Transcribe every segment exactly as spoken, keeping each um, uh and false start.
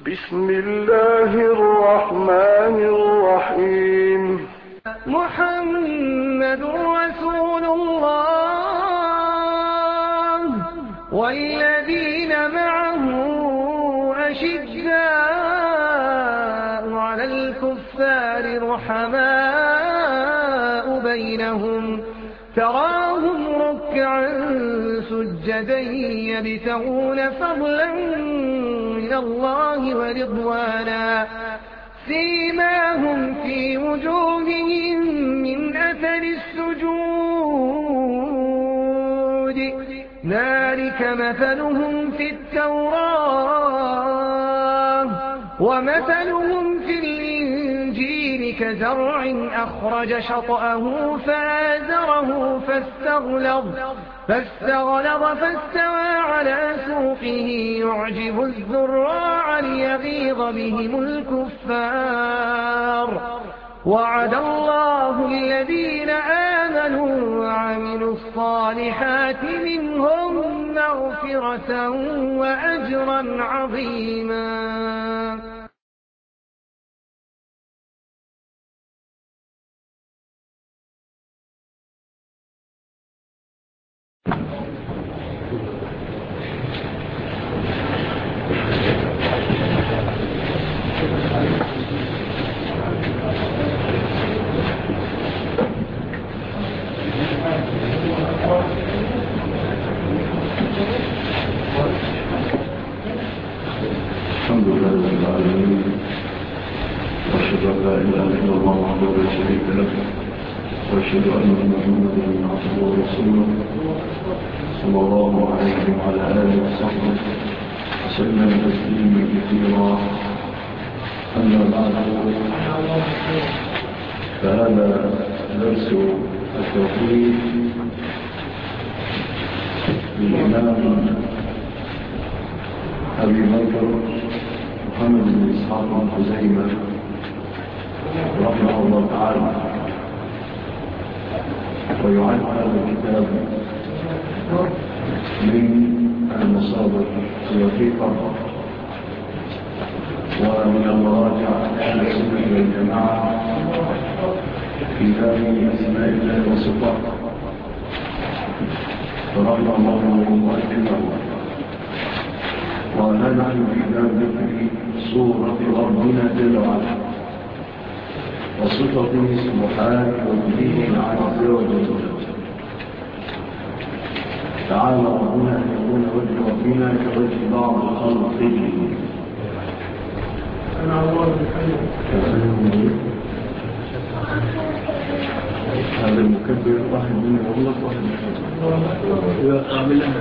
بسم الله الرحمن الرحيم. محمد رسول الله والذين معه أشداء على الكفار رحماء بينهم تراهم ركعا سجدا يبتغون فضلا من الله ورضوانا سيماهم في وجوههم من أثر السجود ذلك مثلهم في التوراة ومثلهم في الإنجيل كزرع أخرج شطأه فآزره فاستغلظ فاستغلظ فاستوى على سوقه يعجب الزراع ليغيظ بهم الكفار وعد الله الذين آمنوا وعملوا الصالحات منهم مغفرة وأجرا عظيما. الحمد لله رب العالمين واشهد ان لا اله الا الله وحده لا شريك له واشهد ان محمدا عبده ورسوله صلى الله عليه وعلى اله وصحبه وسلم تسليما كثيرا. اما بعد فهذا درس التوحيد للامام أبي بكر محمد بن إسحاق بن خزيمة رحمه الله تعالى. ويعد هذا الكتاب من المصادر الوثيقة ومن المراجع أهل السنة والجماعة في باب أسماء الله وصفاته فرحمه الله ومؤكده. ولا نحن في باب ذكر صورة ربنا جل وعلا وصفته سبحانه وبه عز وجل. تعالى ربنا أن يكون وجه ربنا كوجه بعض خلقه. أنا الله بحيث هذا المكبر واحد من الله واحد من الله أعمل لنا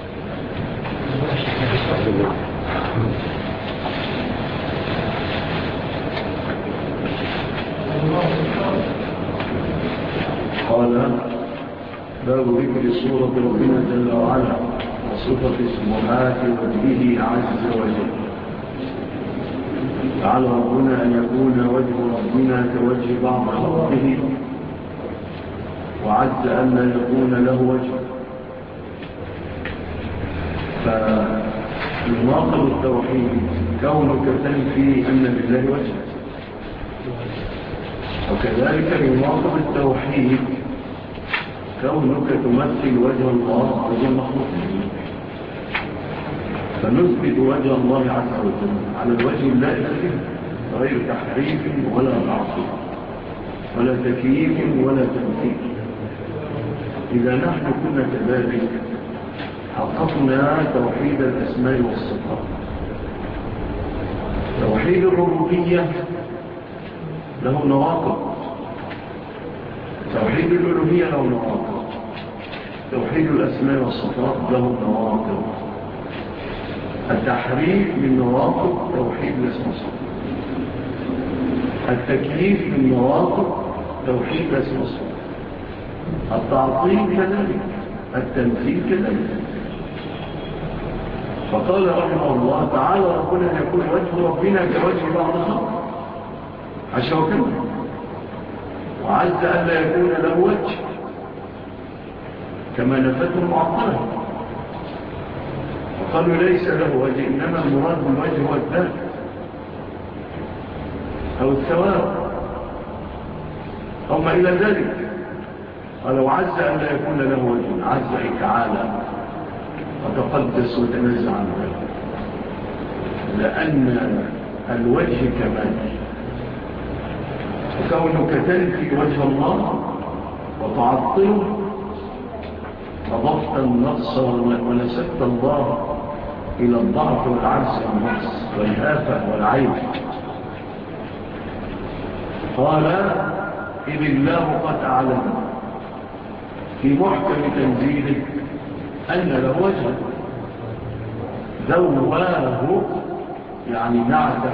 قال باب ذكر صورة ربنا جل وعلا وصفة سبحانه وجهه عز وجل. تعالى ربنا أن يكون وجه ربنا كوجه بعض خلقه وعز أن لا يكون له وجه. فالناقض التوحيد كونك تنفي أن لله وجه، وكذلك يناقض التوحيد كونك تمثل وجه الله وجه المخلوق. فنثبت وجه الله عز وجل على الوجه اللائق به غير تحريف ولا تعطيل ولا تكييف ولا تمثيل. إذا نحن كنا كذلك حققنا توحيد الأسماء والصفات. توحيد الربوبية له نواقض، توحيد الألوهية له نواقض، توحيد الأسماء والصفات له نواقض. التحريف من نواقض توحيد الأسماء والصفات، التكييف من نواقض توحيد الأسماء والصفات، التعطيل كذلك، التمثيل كذلك. فقال رحمه الله تعالى ربنا أن يكون وجه ربنا كوجه بعض خلقه عشان كده، وعز أن لا يكون له وجه كما نفته المعطلة. وقالوا ليس له وجه، إنما المراد بالوجه هو الذات أو الثواب أو ما إلى ذلك. ولو عز أن لا يكون له وجه، عز أي تعالى وتقدس وتنزع عن ذلك، لأن الوجه كمال. وكونك تنفي وجه الله وتعطله أضفت النقص ونسبت الله إلى الضعف والعجز والنقص والآفة والعيب. قال إذ الله قد أعلم في محكم تنزيله أن له وجه ذواه، يعني نعته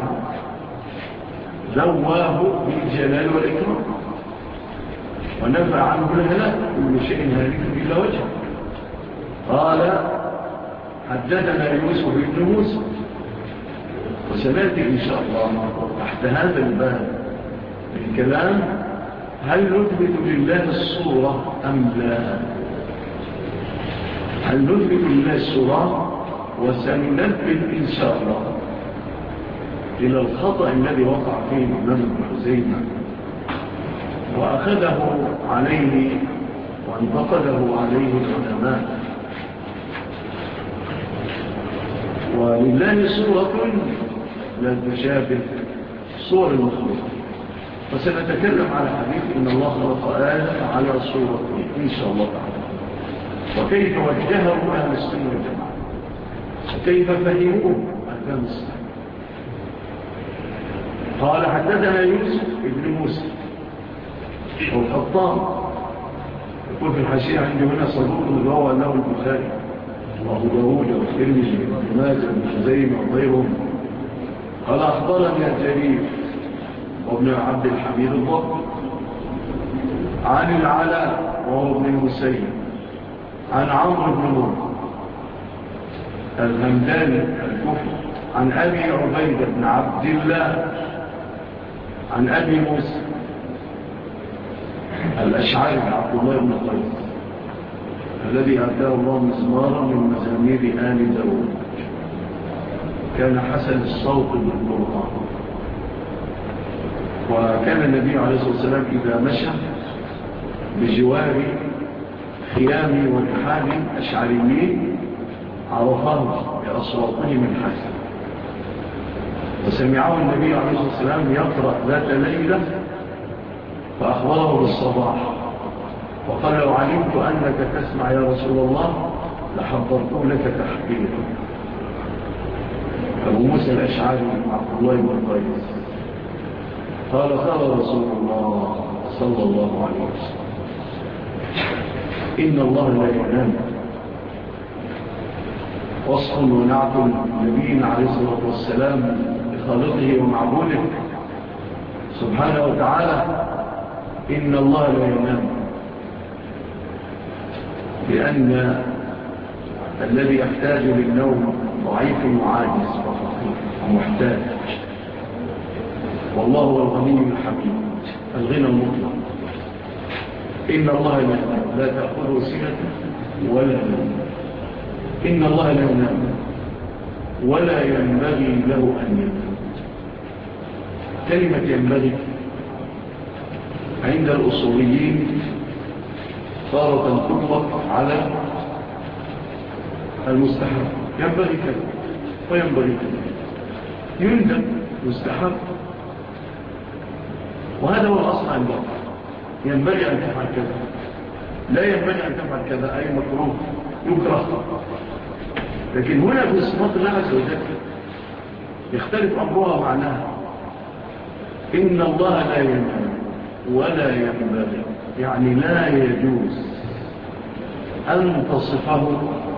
ذواه بالجلال والإكرام، ونفع عنه الهلاك، كل شيء هالك إلا وجه. قال حدثنا يوسف بن موسى، وسنأتي إن شاء الله تحت هذا الباب الكلام هل نثبت لله الصورة أم لا. هل نثبت لله الصورة، وسننبه إن شاء الله إلى الخطأ الذي وقع فيه الإمام ابن خزيمة وأخذه عليه وانتقده عليه العلماء. ولله صورة لا تشابه صور المخلوق، وسنتكلم على حديث إن الله خلق آدم على صورته إن شاء الله تعالى، وكيف وجهه أهل السنة والجماعة، وكيف فهموه أهل السنة. قال حدثنا يوسف ابن موسى والخطاب، يقول في الحاشية عندي هنا صدوق روى له البخاري وأبو داود والترمذي وابن ماجه وابن خزيمة وغيرهم. قال أخبرني الجرير وابن عبد الحميد الضبط عن العلاء وهو ابن المسيب عن عمرو بن نور الهمداني الكوفي عن أبي عبيدة بن عبد الله عن أبي موسى الأشعري عبد الله بن قيس الذي آتاه الله مزمارا من مزامير آل داود، كان حسن الصوت بالقرآن. وكان النبي عليه الصلاة والسلام إذا مشى بجوار خيام ورحال أشعريين عرفاه بأصواتهم الحسن، وسمعه النبي عليه الصلاة والسلام يقرأ ذات ليلة فأخبره بالصباح وقال لو علمت أنك تسمع يا رسول الله لحضرت لك تحبيرا. أبو موسى الأشعري عبد الله بن قيس قال قال رسول الله صلى الله عليه وسلم إن الله لا ينام، وصف ونعت النبي عليه الصلاة والسلام بخالقه ومعبوده سبحانه وتعالى. إن الله لا ينام، لأن الذي يحتاج للنوم ضعيف وعاجز وفقير ومحتاج، والله هو الغني الحميد الغنى المطلق. إن الله لا ينام، لا تأخذه سنة ولا نوم. إن الله لا ينام ولا ينبغي له أن ينام. كلمة ينبغي عند الأصوليين صارت تطلق على المستحب، ينبغي كذا وينبغي كذا، يندب مستحب، وهذا هو الأصل عندهم. ينبغي أن تفعل كذا، لا ينبغي أن تفعل كذا، أي مكروه يكره. لكن هنا في صفات الله عز وجل يختلف أمرها معناها. إن الله لا ينام ولا ينبغي، يعني لا يجوز أن تصفه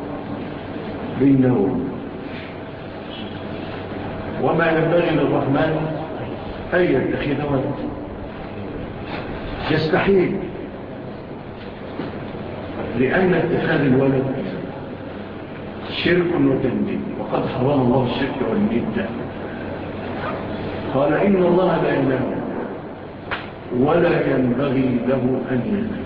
بالنوم. وما ينبغي للرحمن أن يتخذ ولد، يستحيل، لأن اتخاذ الولد شرك وتنديد، وقد حرم الله الشرك والندى. قال إن الله لا ينام ولا ينبغي له أن ينام.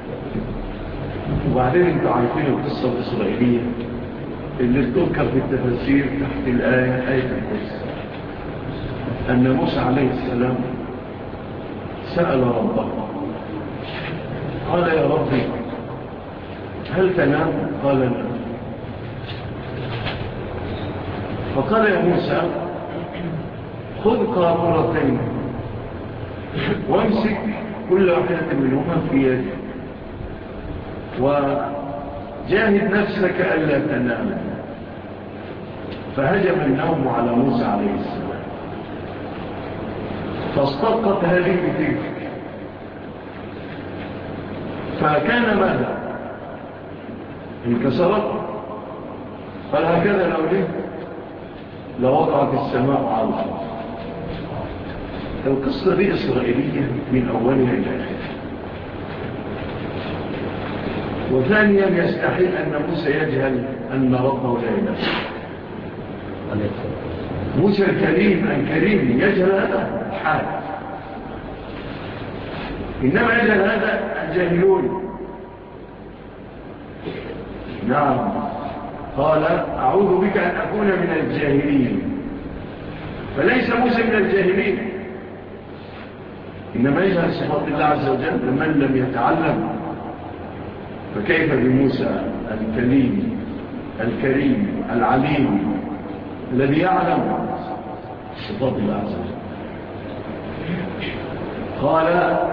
وبعدين انتوا عارفين القصة الإسرائيلية اللي تذكر في التفسير تحت الآية آية الكرسي. أن موسى عليه السلام سأل ربه قال يا ربي هل تنام؟ قال لا. فقال يا موسى خذ قارورتين وامسك كل واحدة منهما في يدك وجاهد نفسك ألا تنام. فهجم النوم على موسى عليه السلام فاسترقت هذه بتلك فكان ماذا؟ انكسرت. قال هكذا لو ليه لوقعت السماء على الأرض. القصة دي إسرائيلية من أولها إلى آخرها. وثانيا يستحيل أن موسى يجهل أن ربه لا إله. موسى الكريم الكريم يجهل هذا حال، إنما يجهل هذا الجاهلون. نعم قال أعوذ بك أن أكون من الجاهلين. فليس موسى من الجاهلين، إنما يجهل صفات الله عز وجل لمن لم يتعلم. فكيف بموسى الكليم الكريم العليم الذي يعلم صفات الله عز وجل؟ قال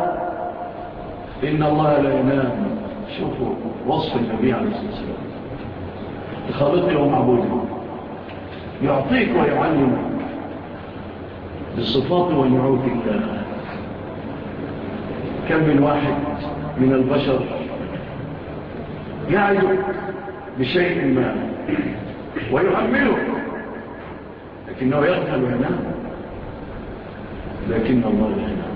إن الله لا ينام. شوفوا وصف النبي عليه الصلاة والسلام خالقه ومعبوده، يعطيك ويعلمك بالصفات ونعوت الله. كم من واحد من البشر يعدك بشيء ما ويؤمله لكنه يغفل وينام، لكن الله لا ينام.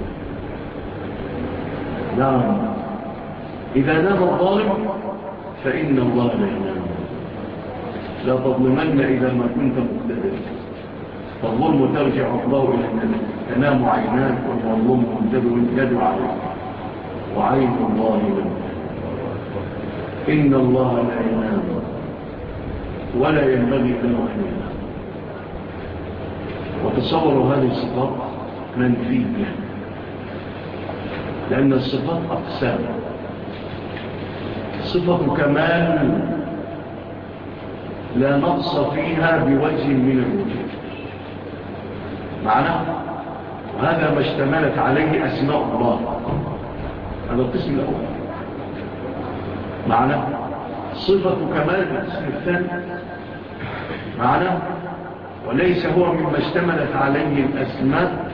نعم إذا نام الظالم فإن الله لا ينام. لا تظلمن إذا ما كنت مقتدر، فالظلم ترجع الله إلى النبي. تنام عيناك والظلم منتبه يد عليك وعين الله لك. إن الله لا ينام ولا ينبغي له أن ينام. وتصوروا هذه الصفات منفية، لأن الصفات أقسام. صفة كمال لا نقص فيها بوجه من الوجود معناه، وهذا ما اشتملت عليه أسماء الله. هذا القسم الأول معناه. صفة كمال القسم الثاني معناه، وليس هو مما اشتملت عليه الأسماء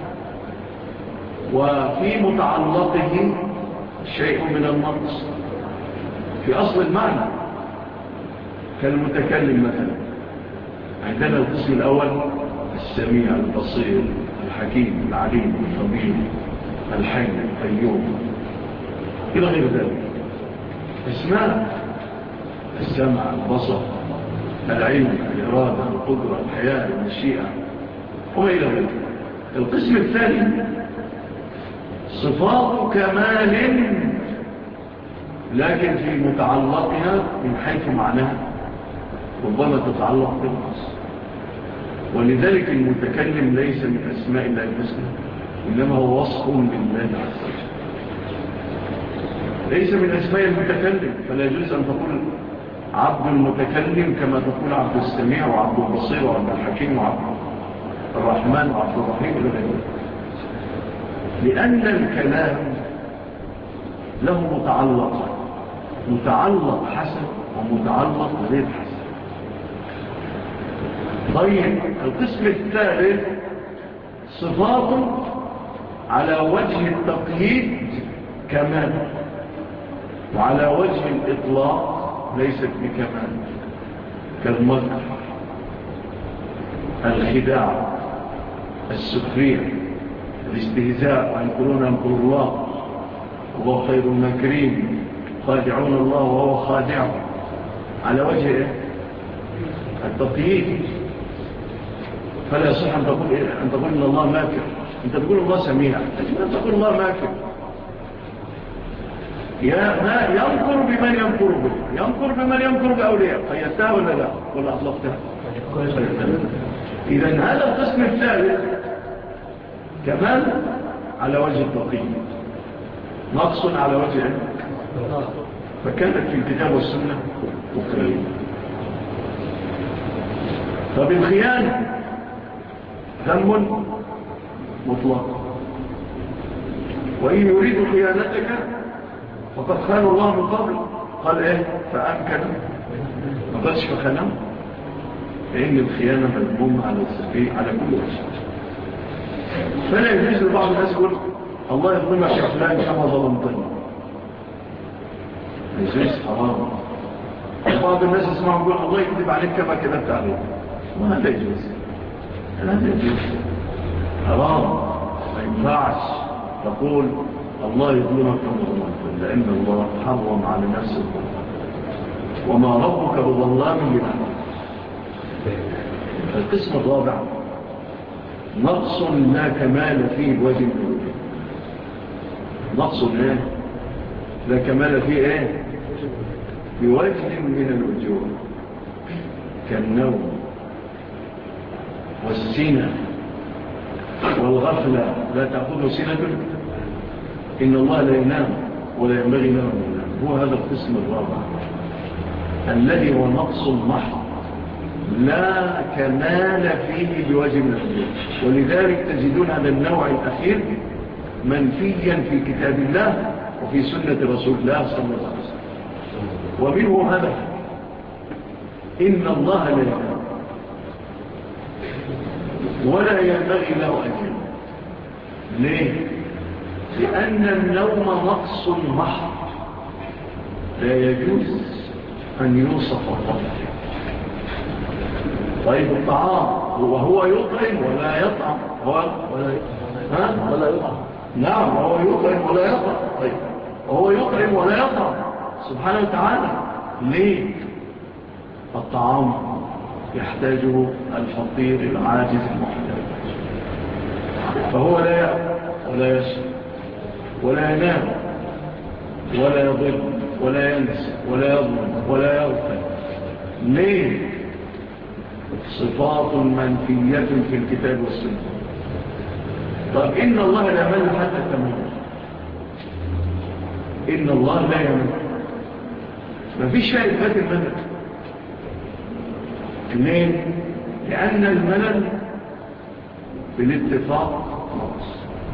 وفي متعلقه شيء من النقص في أصل المعنى. كالمتكلم مثلا، عندنا القسم الأول السميع البصير الحكيم العليم الخبير الحي القيوم إلى غير ذلك. اسماء السمع البصر العلم الإرادة القدرة الحياة المشيئة وما إلى ذلك. القسم الثاني صفات كمال لكن في متعلقها من حيث معناها ربما تتعلق بالنص. ولذلك المتكلم ليس من أسماء الله الحسنى، إنما هو وصف لله عز وجل، ليس من أسماء المتكلم. فلا يجوز أن تقول عبد المتكلم كما تقول عبد السميع وعبد البصير وعبد الحكيم وعبد الرحمن وعبد الرحيم إلى غيره، لأن الكلام له متعلق متعلق حسن ومتعلق غير حسن. طيب القسم الثالث صفات على وجه التقييد كمال، وعلى وجه الإطلاق ليست بكمال، كالمكر الخداع السخرية الاستهزاء وينكرون ينكر الله والله خير الماكرين خادعون الله وهو خادعهم، على وجه التقييد. فلا يصح أن تقول أن تقول إن الله ماكر، أنت تقول الله سميع، أنت تقول الله ماكر. يا ما ينكر بمن ينكر به، ينكر بمن ينكر بأولياء، قيدتها ولا لا ولا أطلقتها؟ إذن هذا القسم الثالث كمال على وجه التقييد، نقص على وجه علم. فكانت في الكتاب والسنة وكريم. فبالخيانة ذنب مطلق، وإن يريد خيانتك فقد خان الله من قبل. قال إيه؟ فأمكن ما قالش فخانه، لأن الخيانة مذمومة على السبيل على كل وجه. فلا يجوز لبعض الناس يقول الله يظلمك يا فلان كما ظلمتني، يجوز حرام. بعض الناس يسمعوا يقول الله يكذب عليك كما كذبت عليك، وهذا يجوز، هذا يجوز حرام. ما ينفعش تقول الله يظلمك كما ظلمتني، لأن الله حرم على نفسه الظلم، وما ربك بظلام للعباد. القسم الرابع نقص لا كمال فيه بوجه من الوجوه. نقص ايه؟ لا كمال فيه ايه؟ بوجه من الوجوه، كالنوم والسنة والغفلة لا تأخذه سنة، إن الله لا ينام ولا ينبغي له أن ينام. هو هذا القسم الرابع الذي هو نقص محض لا كمال فيه بوجه من الوجوه. ولذلك تجدون هذا النوع الأخير منفيا في كتاب الله وفي سنة رسول الله صلى الله عليه وسلم. ومنه هذا إن الله لا ينام ولا ينبغي له أن ينام. ليه؟ لأن النوم نقص محض لا يجوز أن يوصف الله. طيب الطعام وهو يطعم ولا يطعم، هو ولا ها ولا يطعم. نعم هو يطعم ولا يطعم. طيب وهو يطعم ولا يطعم سبحانه وتعالى. ليه؟ الطعام يحتاجه الفقير العاجز المحتاج، فهو لا يأكل ولا يشرب ولا ينام ولا يضل ولا ينسى ولا يظلم ولا يغفل. ليه؟ صفات منفية في الكتاب والسنة. طب إن الله لا يمل حتى تمل، إن الله لا يمل، ما فيش شيء إثبات الملل. ليه؟ لأن الملل بالاتفاق نقص.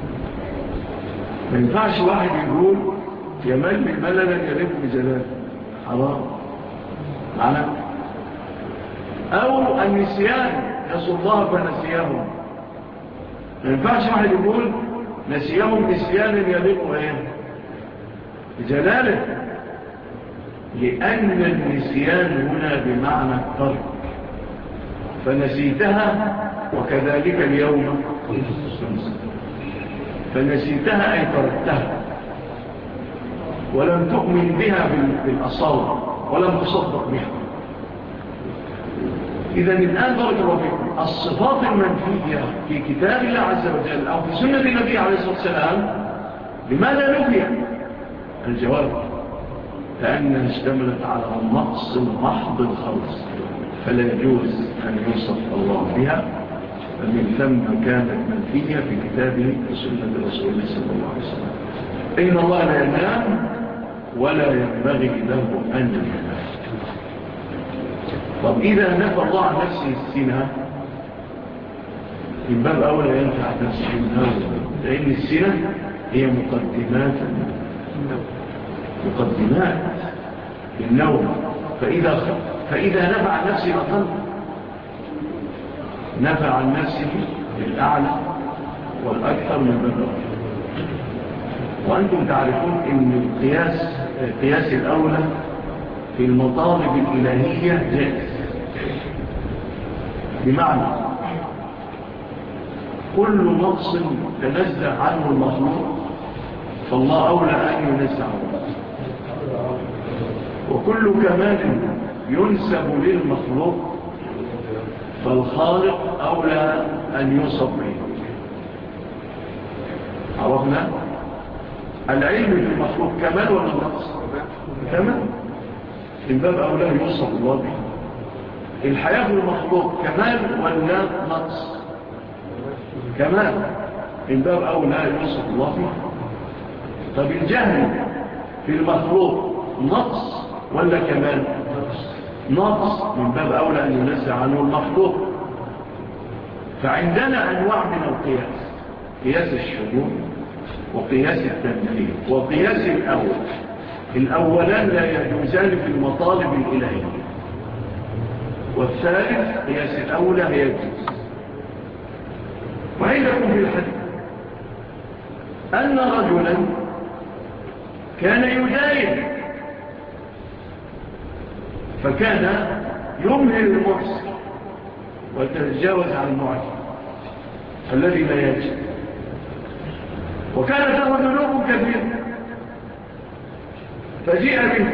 ما ينفعش واحد يقول يمل مللا يليق بجلاله، حرام معنى. أو النسيان نسوا الله فنسيهم، ما ينفعش واحد يقول نسيهم نسيانا يليق ايه بجلاله، لأن النسيان هنا بمعنى الترك، فنسيتها وكذلك اليوم فنسيتها أي تركتها ولم تؤمن بها بالأصالة ولم تصدق بها. إذا الآن بارك الله فيكم الصفات المنفية في كتاب الله عز وجل أو في سنة النبي عليه الصلاة والسلام لماذا نفيها؟ الجواب لأنها اشتملت على النقص المحض الخالص، فلا يجوز أن يوصف الله بها، فمن ثم كانت منفية في كتابه وسنة رسوله صلى الله عليه وسلم. إن الله لا ينام ولا ينبغي له أن ينام. طب إذا نفى الله عن نفسه السنة من باب أولى ينفع نفسه النوم، لأن السنة هي مقدمات مقدمات النوم. فإذا, فإذا نفع عن نفسه الأقل نفع عن نفسه الأعلى والأكثر من باب أولى. وأنتم تعرفون أن القياس القياس الأولى في المطالب الإلهية جائز، بمعنى كل نقص تنزه عنه المخلوق فالله أولى أن ينزه عنه، وكل كمال ينسب للمخلوق فالخالق أولى أن يوصف به. عرفنا العلم في المخلوق كمال ولا نقص؟ كمال، من باب أولى يوصف الله به. الحياة في المخلوق كمال ولا نقص؟ كمال. من باب أولى يوصف الله فيه. طب الجهل في المخلوق نقص ولا كمال؟ نقص، من باب أولى أن ينزع عنه المخلوق. فعندنا أنواع من القياس: قياس الشمول وقياس التمثيل وقياس الأول. الأولان لا يجوزان في المطالب الإلهية، والثالث قياس الأولى يجوز. وعندكم في الحديث أن رجلا كان يداين، فكان يمهل المحسن ويتجاوز عن المعجب الذي لا يجب، وكانت له ذنوب كثيرة، فجيء به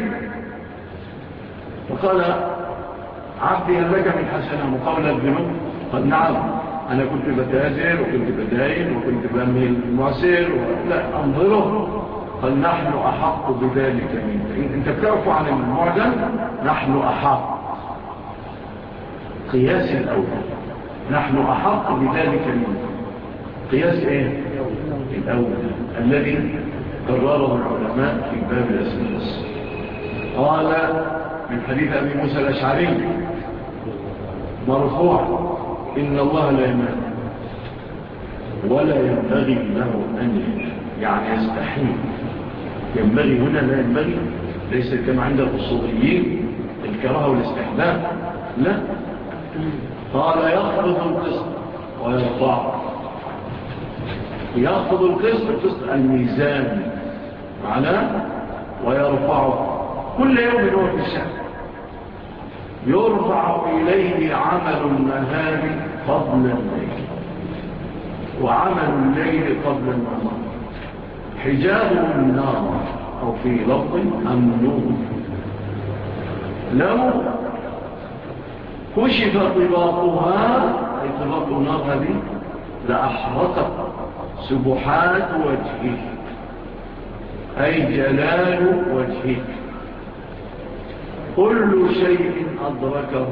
فقال: عبدي هل لك من حسنة مقابل الذنوب؟ قال: نعم، أنا كنت بتاجر وكنت بداين وكنت بأمهل المعسر ولا أنظره. قال: نحن أحق بذلك منك، أنت بتعرف عن المعجم، نحن أحق. قياس الأول، نحن أحق بذلك منك. قياس إيه؟ الأول الذي قرره العلماء في باب الأسماء والصفات. قال من حديث أبي موسى الأشعري مرفوع: إن الله لا ينام ولا ينبغي له أن ينام، يعني يستحيل. ينبغي هنا لا ينبغي، ليس كما عند الأصوليين الكراهة والاستحباب، لا. قال: يخفض القسط ويرفع. يخفض القسط، القسط الميزان معناه، ويرفعه كل يوم هو في الشهر. يرفع إليه عمل النهار قبل الليل، وعمل الليل قبل النهار. حجابه النار، أو في لفظ النور. لو كشف طباقها، أي طباق النار هذه، لأحرقت سبحات وجهه، أي جلال وجهه. كل شيء أدركه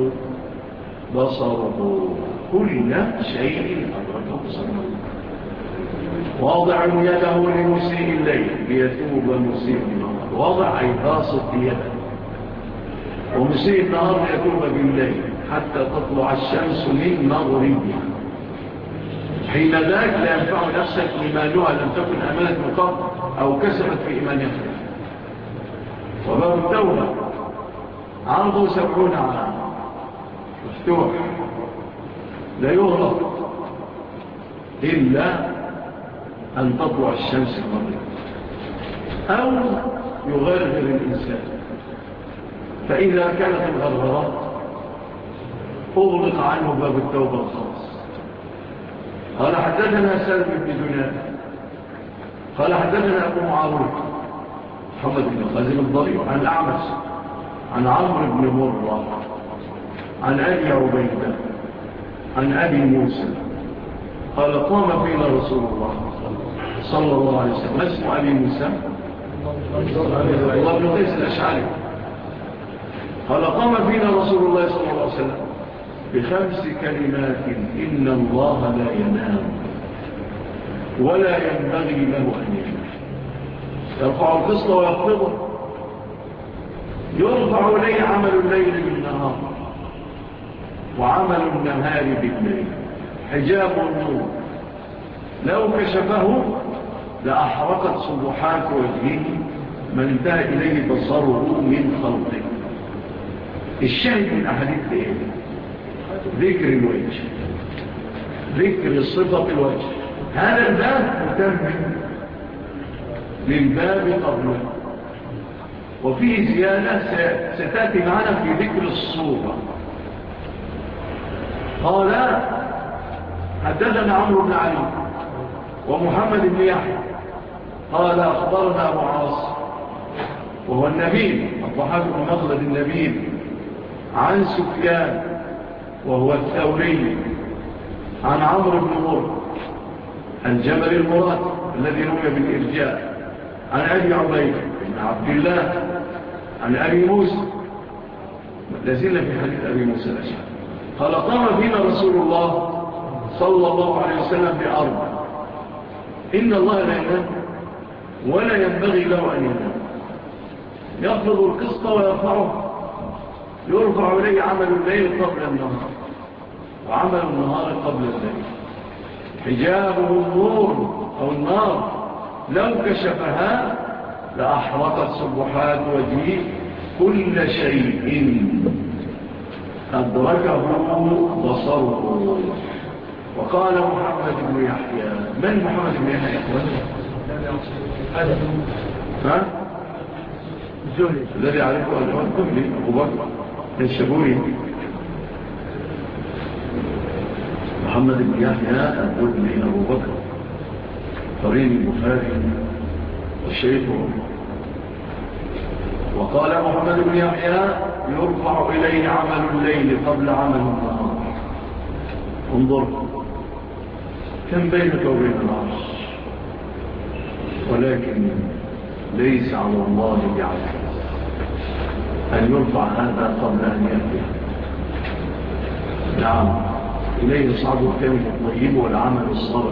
بصره، كل شيء أدركه بصره. واضع يده لمسيء الليل ليتوب مسيء النهار. واضع أي باسط يده، ومسيء النهار ليتوب بالليل حتى تطلع الشمس من مغربها. حين ذاك لا ينفع نفسك إيمانها لم تكن أمانة من قبل أو كسبت في إيمانها. وباب التوبة عرضه سبعون عام مفتوح، لا يغلق إلا أن تطلع الشمس المغرب أو يغرغر الإنسان. فإذا كانت الغرغرات أغلق عنه باب التوبة الخاص. قال: حدثنا سلم بن جناد قال: حدثنا أبو معاوية محمد بن خازم الضرير عن الأعمش عن عمرو بن مرة عن أبي عبيدة عن أبي موسى قال: قام فينا رسول الله صلى الله عليه وسلم. اسم أبي موسى الله بن قيس الأشعري. قال: قام فينا رسول الله صلى الله عليه وسلم بخمس كلمات: إن الله لا ينام ولا ينبغي له أن ينام. يرفع القسط ويخفضه. يرفع إليه عمل الليل بالنهار وعمل النهار بالليل. حجاب النور لو كشفه لأحرقت صبحات وجهه ما انتهى إليه بصره من خلقه. الشاهد من أحاديث إيه؟ ذكر الوجه، ذكر صفة الوجه. هذا الباب متمم للباب قبله، وفيه زيادة ستأتي معنا في ذكر الصورة. قال: حدثنا عمرو بن علي ومحمد بن يحيى قال: أخبرنا أبو عاصم وهو النبيل الضحاك بن مخلد النبيل عن سفيان وهو الثوري عن عمرو بن مرة الجبل المراد الذي روي بالإرجاء عن أبي عبيدة بن عبد الله عن أبي موسى. لازلنا في حديث أبي موسى الأشعري. قال: قام فينا رسول الله صلى الله عليه وسلم بأرض إن الله لا ينام ولا ينبغي له أن ينام، يقبض القسط ويرفعه، يرفع إليه عمل الليل قبل النهار وعمل النهار قبل الليل. حجابه النور أو النار، لو كشفها لأحرقت سبحات وجهه كل شيء أدركه بصره. وقال محمد بن يحيى، من محمد بن يحيى يا أخوان؟ ها؟ الزهري الذي يعرفه الإمام الزهري أبو بكر الشبوري. محمد بن يحيى الزهري أبو بكر قرين البخاري وشيخه. وقال محمد بن يحيى يرفع إليه عمل الليل قبل عمل النهار. انظر كم بينك وبين العرش، ولكن ليس على الله بعزيز أن يرفع هذا قبل أن يأتي. نعم، إليه يصعد الكلمة الطيب والعمل الصالح،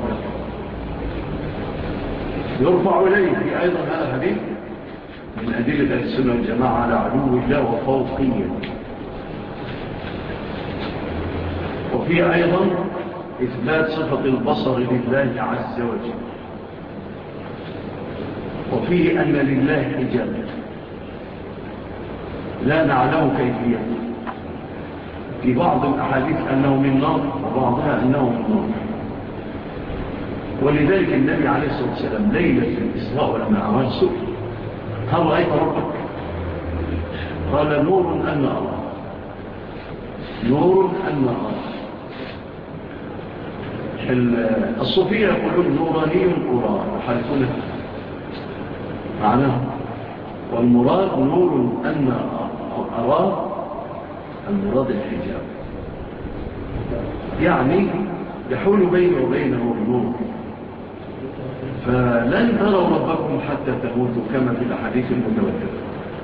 يرفع إليه. في أيضا هذا حديث من أدلة أهل السنة والجماعة على علو الله وفوقية. وفي أيضا إثبات صفة البصر لله عز وجل، وفيه أن لله حجاب لا نعلم كيفية. في بعض الأحاديث أنه من نار وبعضها أنه من نار. ولذلك النبي عليه الصلاة والسلام ليلة الإسراء والمعراج سئل: هل رأيت ربك؟ قال: نور أن أرى، نور أن أرى. الصوفية يقولون نوراني أرى وحالفونه معناه، والمراد نور أن أرى، المراد الحجاب، يعني يحول بينه وبينه النور. فلن تروا ربكم حتى تموتوا كما في الأحاديث المتواترة،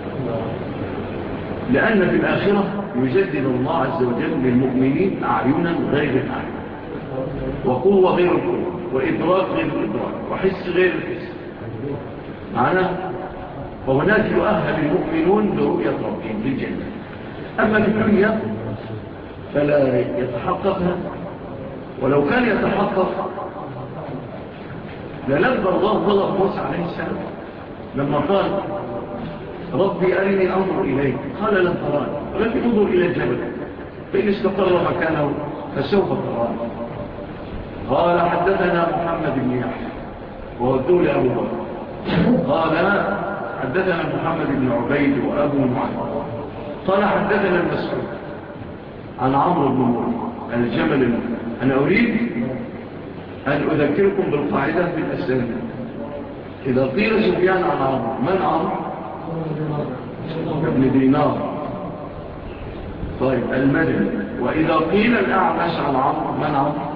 لأن في الآخرة يجدد الله عز وجل للمؤمنين أعينا غير الأعين، وقوة غير القوة، وإدراك غير الإدراك، وحس غير الحس معنا. وهناك يؤهل المؤمنون لرؤية ربهم في الجنة. أما في الدنيا فلا يتحققها، ولو كان يتحقق للبى الله ظلم موسى عليه السلام لما قال: ربي أرني أنظر إليك، قال: لن تراني ولكن انظر إلى الجبل فإن استقر مكانه فسوف تراني. قال: حدثنا محمد بن يحيى وردوا لأبو بكر. قال: حدثنا محمد بن عبيد وأبو معاذ. قال: حدثنا المسعود عن عمرو بن مرة الجمل. أنا أريد أن أذكركم بالقاعدة في الأسلام. إذا قيل سفيان عن عمرو، من عمرو؟ ابن دينار، طيب المدني. وإذا قيل الأعمش عن عمرو، من عمرو؟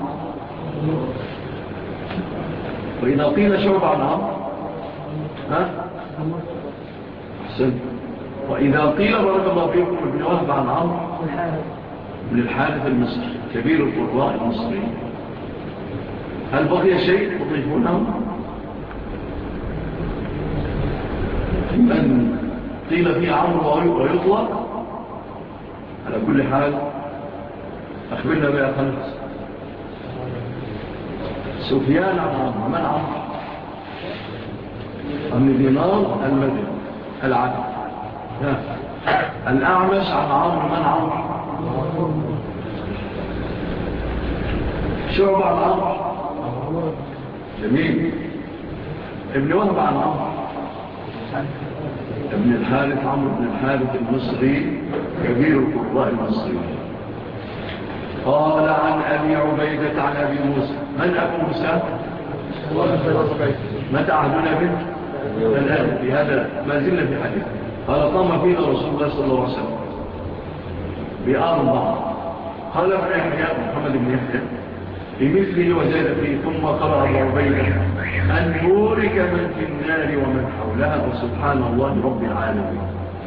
وإذا قيل شعب عن عمرو، ها؟ أحسن. وإذا قيل بارك الله فيكم ابن وهب عن عمرو من الحارث المصري كبير القراء المصريين. هل بقي شيء تضيفونه؟ من قيل فيه عمرو ويطلق على كل حال أخبرنا بها خلص. سفيان عن عمرو، من عمرو؟ ابن دينار المدني العدل. الأعمش عن عمرو، من عمرو؟ شعب عن عمرو، جميل. ابن وهب عن عمرو، ابن الحارث، عمرو بن الحارث المصري كبير القراء المصري. قال: عن أبي عبيدة عن أبي موسى. من أبو موسى؟ متى عهدنا به؟ الآن في هذا ما زلنا في حديث. قال: قام فينا رسول الله صلى الله عليه وسلم بأربع. قال ابن يحيى محمد بن يحيى بمثله وزاد فيه، ثم قرأ أبو عبيدة: أن يورك من في النار ومن حولها وسبحان الله رب العالمين.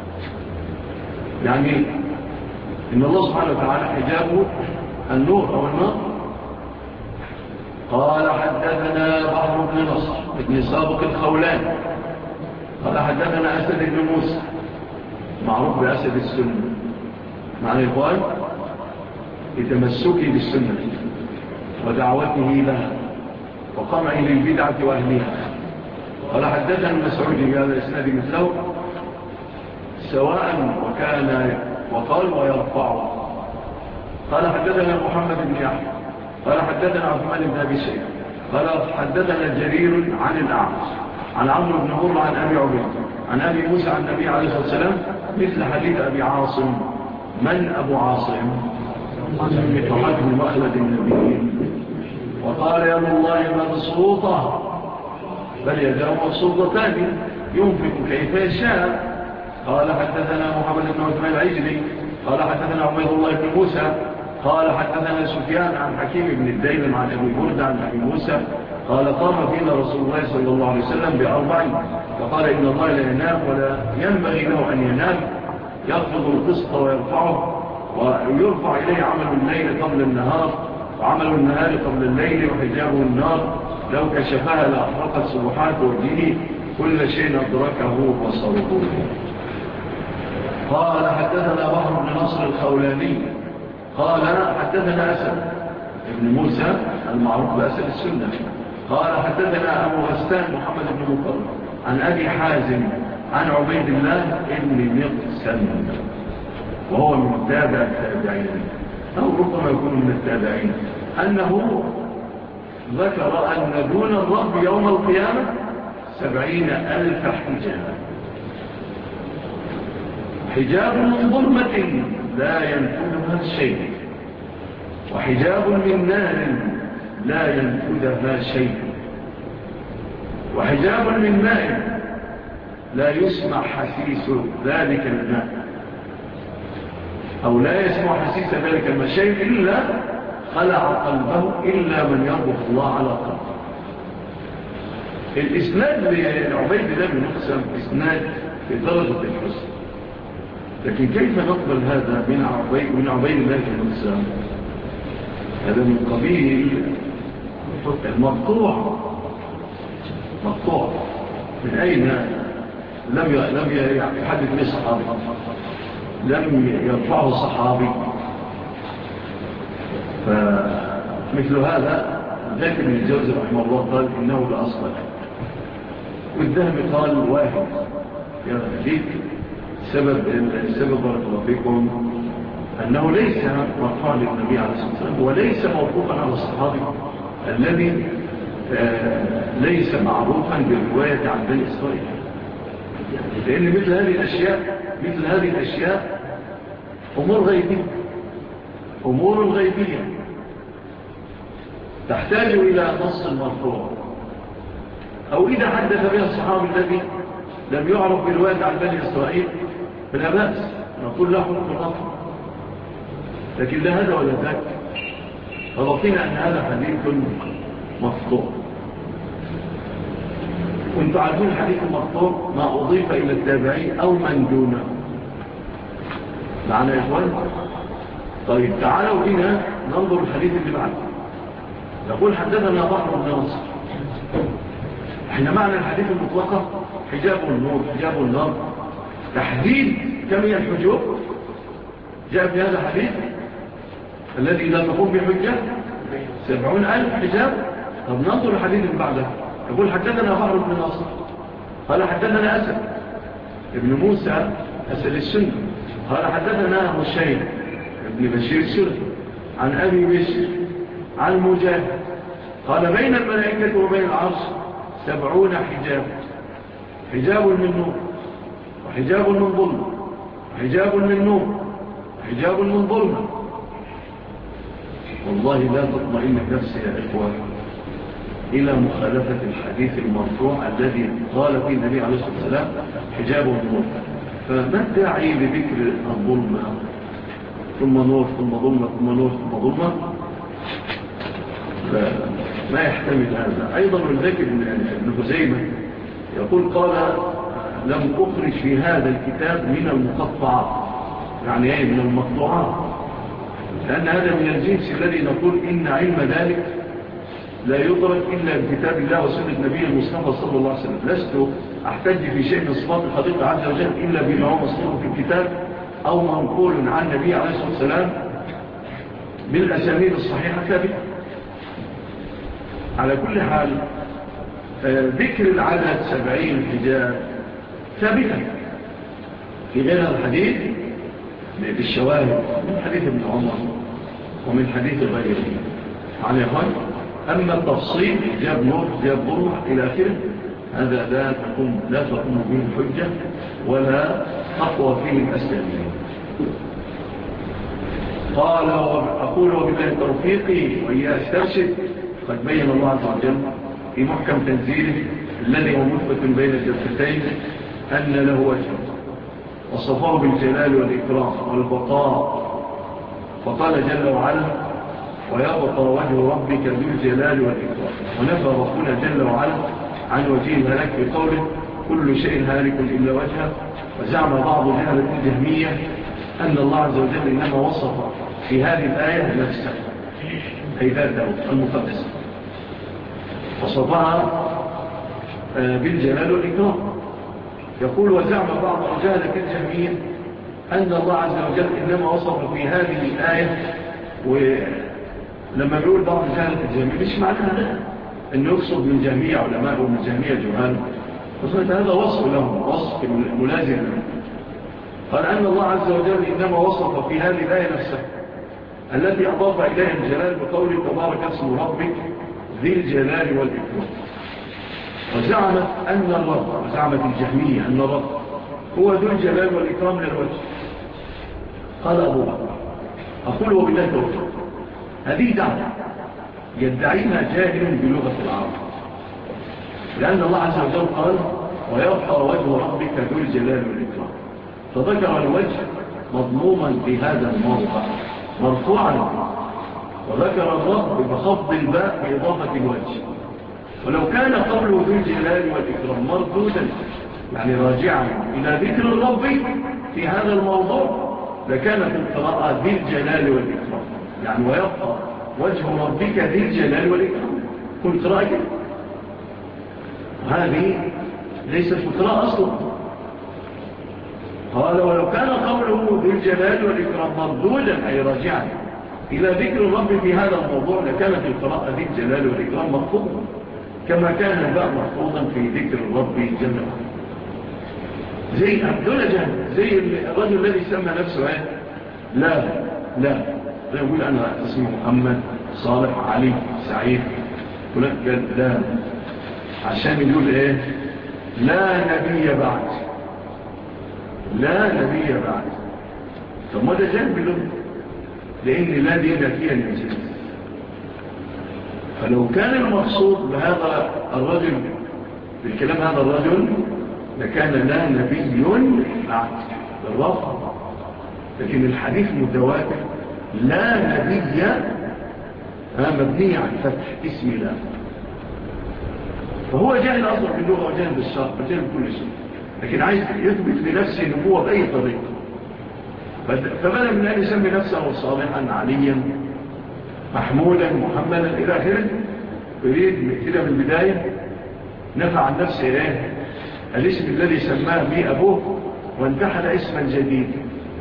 يعني إن الله سبحانه وتعالى حجابه النور أو النار، قال حدثنا بحر بن نصر بن سابق الخولاني قال حدثنا أسد بن موسى معروف بأسد السنة معنى الإخوان لتمسكه بالسنة ودعوته لها وقمعه للبدعة وأهلها. قال حدثنا المسعودي بهذا الإسناد مثله سواء وكان وقال ويرفعه. قال حدثنا محمد بن يحيى قال حدثنا عثمان بن أبي شيبة قال حدثنا جرير عن الأعمش عن عمرو بن مرة عن أبي عبيد عن أبي موسى عن النبي عليه الصلاة والسلام مثل حديث أبي عاصم. من أبو عاصم؟ محمد بن مخلد النبي. وقال يا الله مبسوطة بل يداه مبسوطتان ينفق كيف يشاء. قال حدثنا محمد بن عثمان العجلي قال حدثنا عبيد الله بن موسى قال حدثنا سفيان عن حكيم بن الديلم عن أبي برد عن أبي موسى قال قام فينا رسول الله صلى الله عليه وسلم بأربعين فقال إن الله لا ينام ولا ينبغي له أن ينام يخفض القسط ويرفعه ويرفع إليه عمل الليل قبل النهار وعمل النهار قبل الليل وحجابه النار لو كشفها لأحرقت سبحات وجهه كل شيء أدركه وصرفه. قال حدثنا بحر بن نصر الخولاني قال حدثنا أسد ابن موسى المعروف بأسد السنة قال حدثنا أبو غسان محمد بن مقرن عن أبي حازم عن عبيد الله ابن مقسم وهو من التابع التابعين أو ربما يكون من التابعين أنه ذكر أن دون الرب يوم القيامة سبعين ألف حجاب حجاب من ظلمة لا ينفذها شيء وحجاب من نار لا ينفذها شيء وحجاب من ماء لا يسمع حسيس ذلك الماء أو لا يسمع حسيس ذلك الماء شيء إلا خلع قلبه إلا من يربط الله على قلبه. الإسناد لعبيد الله بن مقسم إسناد في درجة الحسن لكن كيف نقبل هذا من عبيد, من عبيد الله بن مقسم؟ هذا من قبيل المقطوع مقطوع من أين لم لم يحدث به صحابي لم يرفعه صحابي فمثل هذا ذاك ابن الجوزي رحمه الله قال إنه لا أصل له والذهبي قال واحد يا حديث سبب السبب بارك الله فيكم أنه ليس مرفوعا للنبي عليه الصلاة والسلام وليس موقوفا على الصحابي الذي ليس معروفا بالرواية عن بني إسرائيل لأن مثل هذه الأشياء مثل هذه الأشياء أمور غيبية أمور غيبية تحتاج إلى نص المرفوع أو إذا حدث بها الصحابي الذي لم يعرف بالرواية عن بني إسرائيل فلا بأس نقول له حكم الرفع لكن لا هذا ولا ذاك فبقينا أن هذا حديث مقطوع وانتم عارفين الحديث المقطوع ما أضيف إلى التابعي أو من دونه معنا يا إخوان. طيب تعالوا بنا ننظر الحديث اللي بعده يقول حدثنا بحر بن نصر احنا معنى الحديث المطلقة حجاب النور حجاب النار تحديد كم هي الحجوب جاء في هذا الحديث الذي لا تقوم بحجة سبعون ألف حجاب. طب ننظر الحديث اللي بعده يقول حدثنا بحر بن نصر قال حدثنا أسد ابن موسى أسد السنة قال حدثنا هشيم ابن بشير السنة عن أبي بشر عن مجاهد قال بين الملائكة وبين العرش سبعون حجاب حجاب من نور وحجاب من ظلمة وحجاب من نور وحجاب من ظلمة. والله لا تطمئن نفسي يا إخوان إلى مخالفة الحديث المرفوع الذي قال فيه النبي عليه الصلاة والسلام حجاب النور. فما الداعي لذكر الظلمة ثم نور ثم ظلمة ثم نور ثم ظلمة؟ ما يحتمل هذا. أيضا من ذكر ابن خزيمة يقول قال لم أخرج في هذا الكتاب من المقطعات يعني أي من المقطوعات لأن هذا من الجنس الذي نقول إن علم ذلك لا يدرك إلا بكتاب الله وسنة نبيه المصطفى صلى الله عليه وسلم. لست أحتج في شيء من صفات الخليقة عز وجل إلا بما هو مصدر في الكتاب أو منقول عن النبي عليه الصلاة والسلام بالأسانيد الصحيحة ثابتة. على كل حال ذكر العدد سبعين حجاب ثابتة في غير الحديث بالشواهد من حديث ابن عمر ومن حديث غيره عن يقول. أما التفصيل جاب نور جاب ظلمة إلى آخره هذا لا تقوم لا تقوم به الحجة ولا خطوة فيه الأسلامين. قال أقول وبالله توفيقي وإياه استرشد قد بين الله عز وجل في محكم تنزيله الذي هو مثبت بين الجفتين أن له وجه وصفاه بالجلال والإكرام والبقاء. فقال جل وعلا ويبقى وجه ربك ذو الجلال والإكرام. ونفى ربنا جل وعلا عن وجه الهلاك في قوله كل شيء هالك إلا وجهه. وزعم بعض جهلة الجهمية أن الله عز وجل إنما وصف في هذه الآية نفسه أي ذاته المقدسة وصفها بالجلال والإكرام. يقول وزعم بعض جهلة الجهمية أن الله عز وجل إنما وصف في هذه الآية. ولما يقول بعض جهلة الجهمية مش معناها أن يقصد من جميع علماء ومن جميع جهال، وصفت هذا وصف لهم وصف ملازم لهم. قال أن الله عز وجل إنما وصف في هذه الآية نفسها التي أضاف إليها الجلال بقول تبارك اسم ربك ذي الجلال والإكرام. وزعمت أن الرب وزعمت الجهمية أن الرب هو ذو الجلال والإكرام للوجه. قال أبو بكر أقول وبالله توفيق هذه دعوة يدعيها جاهل بلغة العرب، لأن الله عز وجل قال ويبقى وجه ربك ذو الجلال والإكرام، فذكر الوجه مضموما في هذا الموضع مرفوعا، وذكر الرب بخفض الباء بإضافة الوجه. ولو كان قوله ذو الجلال والإكرام مردودا يعني راجعا إلى ذكر الرب في هذا الموضوع لكانت القراءة ذي الجلال والإكرام، يعني ويبقى وجه ربك ذي الجلال والإكرام كل قراءة. هذه ليست القراءة أصلا. قال ولو كان قوله ذي الجلال والإكرام مردودا أي راجعا إلى ذكر الرب في هذا الموضوع لكانت القراءة ذي الجلال والإكرام مخفوضا كما كان الباء محفوظا في ذكر الرب جل وعلا. زي دون جهل زي الرجل الذي سمى نفسه ايه لا لا يقول أنا اسمي محمد صالح علي سعيد ولك قال لا عشان يقول ايه لا نبي بعد لا نبي بعد. طب ما ده جهل له لأن لا دين فيها الإنسان. فلو كان المقصود بهذا الرجل بالكلام هذا الرجل لكان لا نبي بعد بالرفض، لكن الحديث متواتر لا نبي مبني عن فتح اسم الله. فهو جاهل أصلا باللغة وجاهل بالشرع وجاهل بكل شيء، لكن عايز يثبت لنفسه نبوة بأي طريقة. فبدأ من أن يسمي نفسه صالحا عليا محمودا محمدا إلى آخره، يريد كده من البداية نفع عن نفسه إيه الاسم الذي سماه به أبوه وانتحل اسما جديد،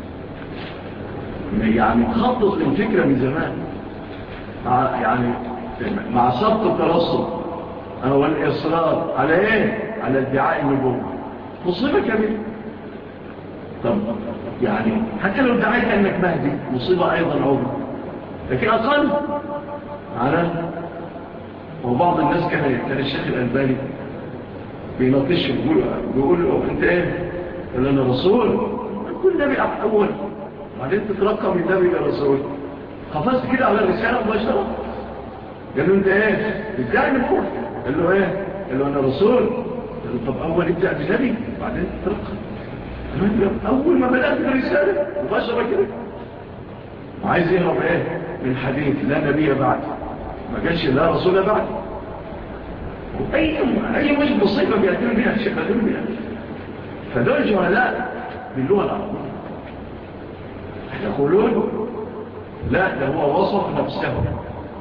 يعني مخطط للفكرة من زمان مع يعني مع سبط الترصد والإصرار على إيه على ادعاء النبوة مصيبة كبيرة. طب يعني حتى لو ادعيت أنك مهدي مصيبة أيضا عظمى، لكن أقل على وبعض الناس كان كان الشيخ الألباني بينطش بيقول بيقول له أنت إيه؟ قال أنا رسول. كل نبي أول وبعدين تترقى من نبي لرسول، خفزت كده على الرسالة مباشرة. قال له أنت إيه؟ ادعي نبوة. قال له إيه؟ قال له أنا رسول. قال له طب أول ابدأ بنبي وبعدين تترقى. قال له أول ما بدأت بالرسالة مباشرة كده وعايز يهرب إيه من حديث لا نبي بعد، ما قالش لا رسول بعد. أي أي مش مصيبة بيأتون بها الشيخ أدون بها. فدول جهلاء باللغة العربية يقولون لا ده هو وصف نفسه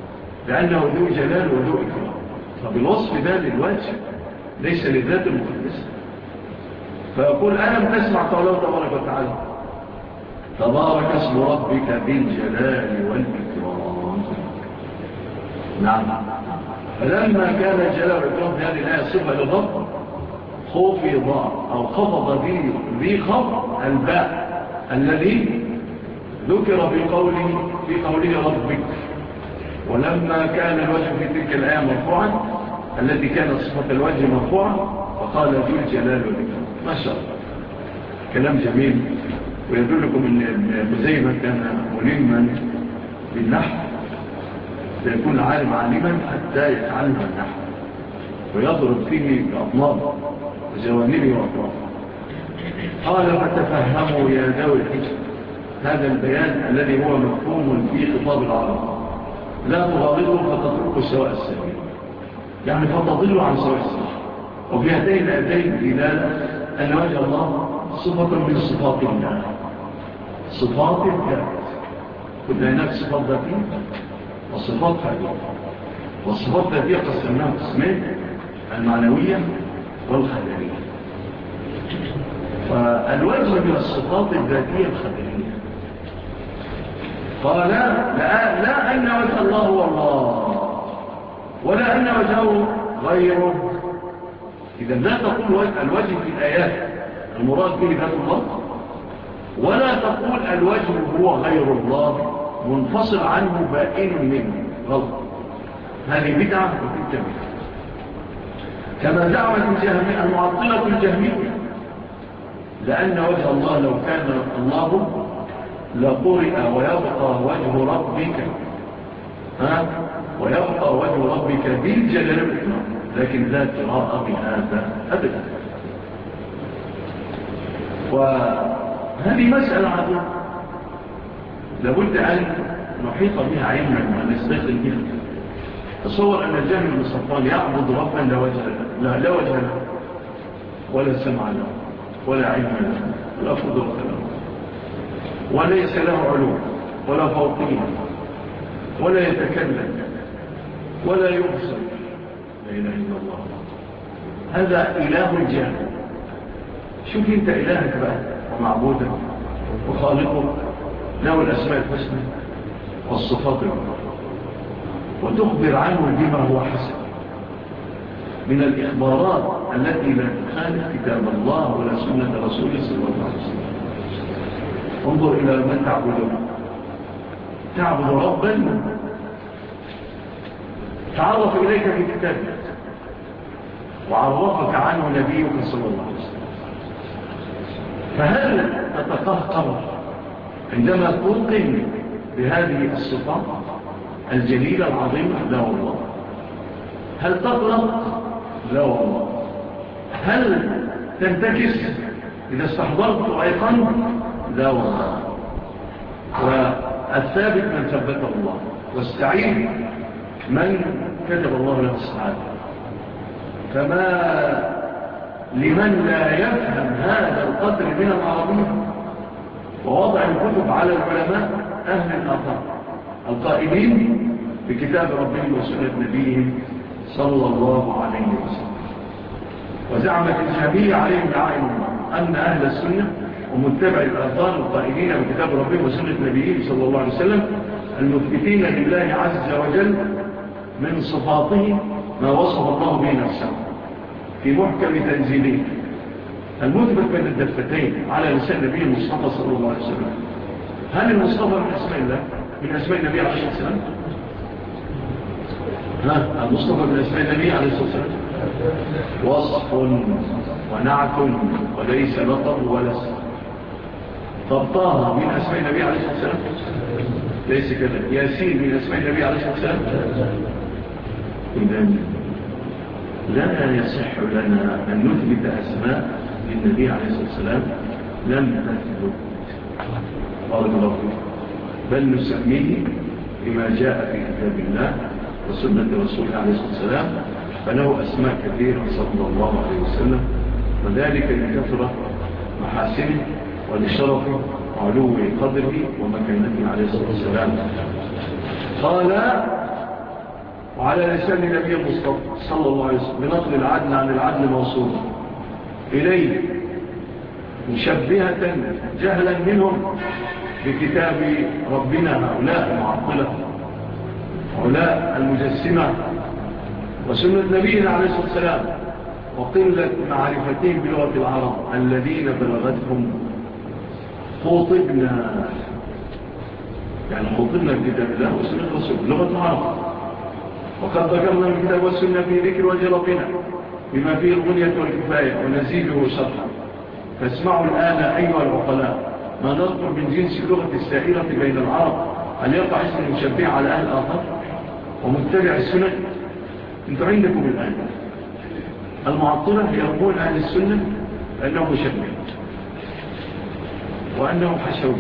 لأنه ذو جلال وذو إكرام. فبالوصف ده للوجه ليس للذات المقدسة. فيقول ألم تسمع قوله تبارك وتعالى تبارك اسم ربك بالجلال والإكرام. نعم. فلما كان الجلال والإكرام في هذه الآية صفة للرب خفض أو خفض ذي خفض الباء الذي ذكر في قوله في قوله ربك. ولما كان الوجه في تلك الآية مرفوعا التي كانت صفة الوجه مرفوعا فقال ذو الجلال والإكرام. ما شاء الله كلام جميل. ويدلكم أن ابن زيمة كان ملما بالنحو سيكون العالم عالما حتى يتعلم النحو ويضرب فيه بأطناب وجوانبه وأطرافه. قال فتفهموا يا ذوي الحجر هذا البيان الذي هو مفهوم في خطاب العرب لا تغالطوا فتتركوا سواء السبيل يعني فتضلوا عن سواء السبيل. وفي هاتين الآيتين دلالة أن وجه الله صفة من صفات الله صفات الذات. كنا هناك صفات ذاتية وصفات فعلية. والصفات الذاتية قسمناها قسمين المعنوية والخبرية. فالوجه من الصفات الذاتية الخبرية قال لا, لا أن وجه الله هو الله ولا أن وجهه غيره. إذا لا تقول الوجه في الآيات المراد به ذات الله ولا تقول الوجه هو غير الله منفصل عنه بائن منه غلط. هذه بدعة وتلك بدعة كما دعوت الجهمية المعطلة الجهمية لأن وجه الله لو كان الله لقرئ ويبقى وجه ربك ها ويبقى وجه ربك بالجلال والإكرام لكن لا قراءة بهذا أبدا. وهذه مسألة عظيمة لابد أن نحيط بها علما ونستخدم بها. تصور أن الجهل بن صفوان يعبد ربا لا وجه له لا وجه له ولا سمع له ولا علم له ولا قدرة له وليس له علوم ولا فوقية ولا يتكلم ولا يبصر. لا إله إلا الله. هذا إله جاهل. شوف انت إلهك بقى ومعبودك وخالقك له الأسماء الحسنى والصفات العلى وتخبر عنه بما هو حسن من الإخبارات التي لا تخالف كتاب الله ولا سنة رسوله صلى الله عليه وسلم. انظر إلى من تعبده تعبد ربا تعرف إليك في كتابه وعرفك عنه نبيك صلى الله عليه وسلم. فهل تتقهقر عندما توقن بهذه الصفات الجليلة العظيمة؟ لا والله. هل تقلق؟ لا والله. هل تنتكس إذا استحضرت وأيقنت؟ لا والله. والثابت من ثبته الله واستعين من كتب الله له السعادة. فما لمن لا يفهم هذا القدر من العربية ووضع الكتب على العلماء أهل الآخر القائمين بكتاب ربهم وسنة نبيهم صلى الله عليه وسلم. وزعمت الجميع عليهم دعائم الله أن أهل السنة ومتبع الآثار القائمين بكتاب ربهم وسنة نبيهم صلى الله عليه وسلم المثبتين لله عز وجل من صفاته ما وصف الله به نفسه في محكم تنزيله المثبت بين الدفتين على لسان نبي المصطفى صلى الله عليه وسلم. هل المصطفى من أسماء الله من أسماء النبي عليه الصلاة والسلام؟ ها المصطفى من أسماء النبي عليه الصلاة والسلام وصف ونعت وليس لطف ولا اسم. طب طه من أسماء النبي عليه الصلاة والسلام؟ ليس كذا. ياسين من أسماء النبي عليه الصلاة والسلام؟ إذن لا يصح لنا أن نثبت أسماء للنبي عليه الصلاة والسلام لم تثبت بارك الله فيك بل نسميه بما جاء في كتاب الله وسنة رسوله عليه الصلاة والسلام فله أسماء كثيرة صلى الله عليه وسلم وذلك لكثرة محاسنه ولشرفه وعلو قدره ومكانته عليه الصلاة والسلام. قال وعلى لسان النبي المصطفى صلى الله عليه وسلم بنقل العدل عن العدل موصول إليه مشبهة جهلا منهم بكتاب ربنا هؤلاء المعطلة هؤلاء المجسمة وسنة نبينا عليه الصلاة والسلام وقلة معرفتهم بلغة العرب الذين بلغتهم خطبنا يعني خطبنا بكتاب الله وسنة الرسول بلغة العرب وقد ذكرنا الكتاب والسنة في ذكر وجه ربنا بما فيه الغنية والكفاية ونزيده شرحا فاسمعوا الآن أيها العقلاء ما نذكر من جنس اللغة السائرة بين العرب أن يقع اسم المشبه على أهل آخر ومتبع السنة انتوا عندكم الآن المعطلة يرمون أهل السنة أنه مشبه وأنه حشوي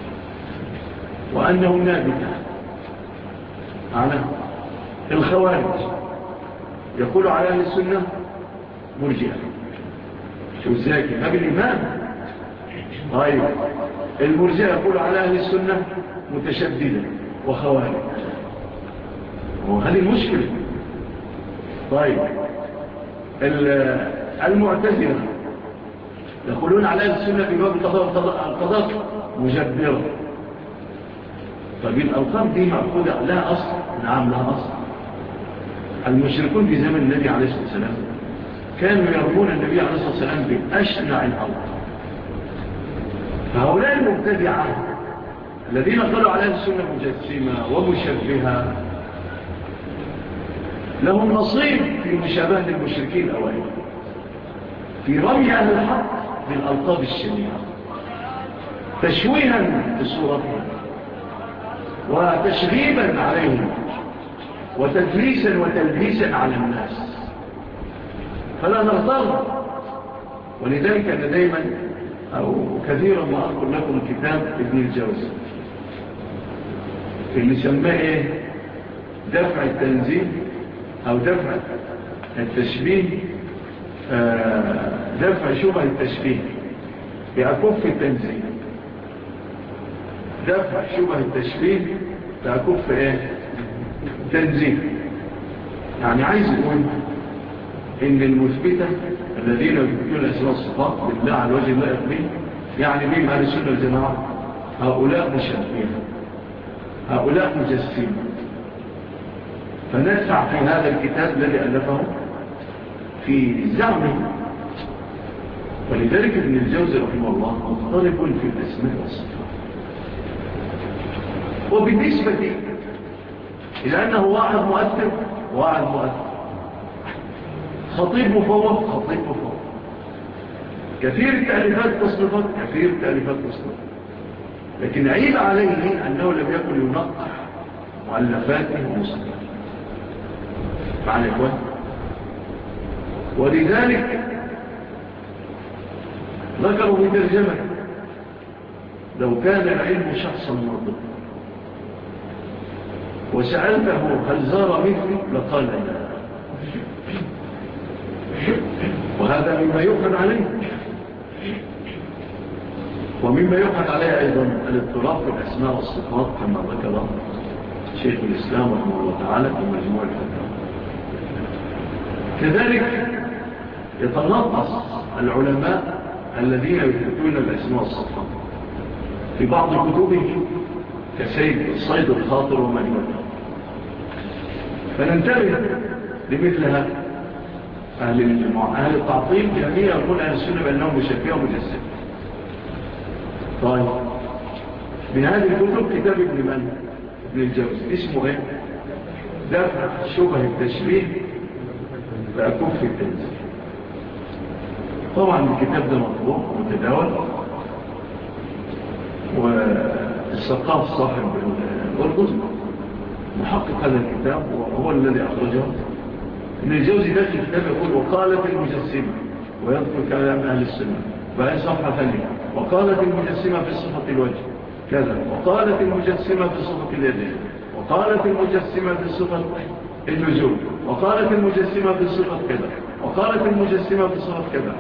وأنه نابتة على الخوارج يقول على أهل السنة مرجئة شو الزاكي ما بالإمام طيب المرجئة يقول على أهل السنة متشددة وخوارج وهذه المشكلة طيب المعتزلة يقولون على أهل السنة في باب القضاء مجبرة طيب الألقاب دي مأخوذة لها أصل نعم لها أصل المشركون في زمن النبي عليه الصلاة والسلام كانوا يرمون النبي عليه الصلاة والسلام بأشنع الألقاب فهؤلاء المبتدعة الذين قالوا على السنة مجسمة ومشبهة لهم نصيب في مشابهة المشركين الأوائل في رمي أهل الحق بالألقاب الشنيعة تشويها بصورتها وتشغيبا عليهم وتدليسا وتلبيسا على الناس فلا نغتر ولذلك أنا دايما أو كثيرا ما أذكر لكم كتاب ابن الجوزي اللي سماه إيه؟ دفع التنزيل أو دفع التشبيه آه دفع شبه التشبيه بأكف التنزيل دفع شبه التشبيه بأكف إيه؟ تنزيل يعني عايز يقول إن المثبتة الذين يثبتون أسماء الصفات بالله على الوجه لا يقبل يعني بهم أهل السنة والجماعة هؤلاء مشبهين هؤلاء مجسمين فندفع في هذا الكتاب الذي ألفه في زعمه ولذلك ابن الجوزي رحمه الله مضطرب في الأسماء والصفات وبالنسبة إلى أنه واحد مؤثر واحد مؤثر خطيب مفوض خطيب مفوض كثير التأليفات تصنفات كثير التأليفات تصنفات لكن عيب عليه أنه لم يكن ينقح مؤلفاته ومصنفاته مع الإخوان ولذلك ذكروا في ترجمة لو كان العلم شخصا مرضى وسألته هل زار مثلي لقال لا وهذا مما يؤخذ عليه ومما يؤخذ عليه أيضا الاضطراب في الأسماء والصفات كما ذكر شيخ الإسلام رحمه الله تعالى في مجموع الفتاوى كذلك يتنقص العلماء الذين يثبتون الأسماء والصفات في بعض كتبهم كسيد الصيد الخاطر وما يوجد فننتبه لمثل هذا أهل, المع... أهل التعطيل جميع يقول أهل السنة بأنهم مشبهة ومجسد طيب من هذه الكتب كتاب ابن من؟ ابن الجوزي اسمه ايه؟ دفع شبه التشبيه بأكف التنزيل طبعا الكتاب ده مطبوع ومتداول والسقاف صاحب الأردن محقق هذا الكتاب وهو الذي أخرجه ابن الجوزي ده الكتاب يقول وقالت المجسمة ويذكر كلام أهل السنة بقى صفحة ثانية وقالت المجسمة في صفة الوجه كذا وقالت المجسمة في صفة اليدين وقالت المجسمة في صفة النزول وقالت المجسمة في صفة كذا وقالت المجسمة في صفة كذا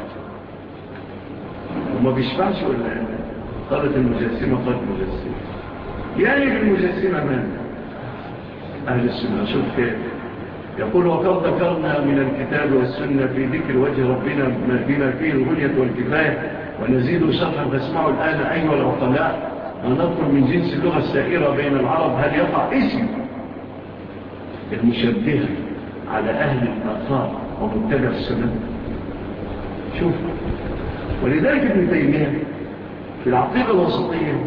وما بيشفعش ولا يعني قالت المجسمة قالت المجسمة يعني المجسمة من أهل السنة شوف كيف يقول وقد ذكرنا من الكتاب والسنة في ذكر وجه ربنا بما فيه الغنية والكفاية ونزيد شرحا فاسمعوا الآن أيها العقلاء ونذكر من جنس اللغة السائرة بين العرب هل يقع اسم المشبهة على أهل الآثار ومتبع السنة. شوف، ولذلك ابن تيمية في العقيدة الوسطية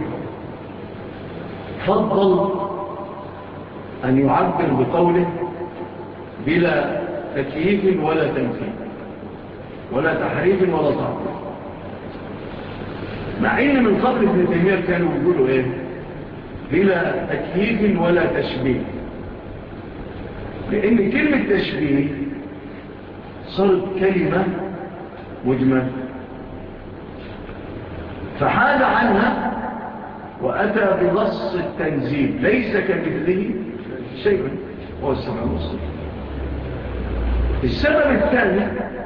فضل أن يعبر بقوله بلا تكييف ولا تمثيل ولا تحريف ولا تعطيل، مع ان من قبل ابن تيمية كانوا يقولوا ايه بلا تكييف ولا تشبيه، لان كلمة تشبيه صارت كلمة مجملة فحاد عنها وأتى بنص التنزيل ليس كمثله شيء هو السمع البصير. السبب الثاني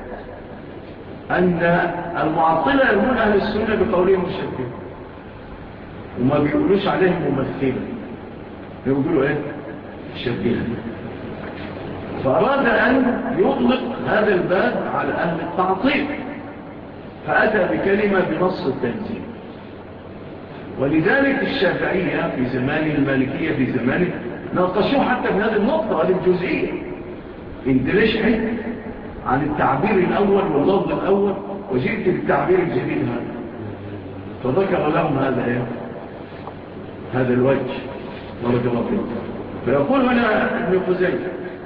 أن المعطلة يقولون أهل السنة بقولهم مشبه وما بيقولوش عليهم ممثلة، يقولوا إيه شبيها، فأراد أن يطلق هذا الباب على أهل التعطيل فأتى بكلمة بنص التنزيل. ولذلك الشافعية في زمان المالكية في زمانه ناقشوه حتى في هذه النقطة هذه الجزئية، انت ليش حد عن التعبير الأول واللفظ الأول وجئت بالتعبير الجديد هذا؟ فذكر لهم هذا ايه هذا الوجه بارك الله فيه. فيقول هنا ابن خزيمة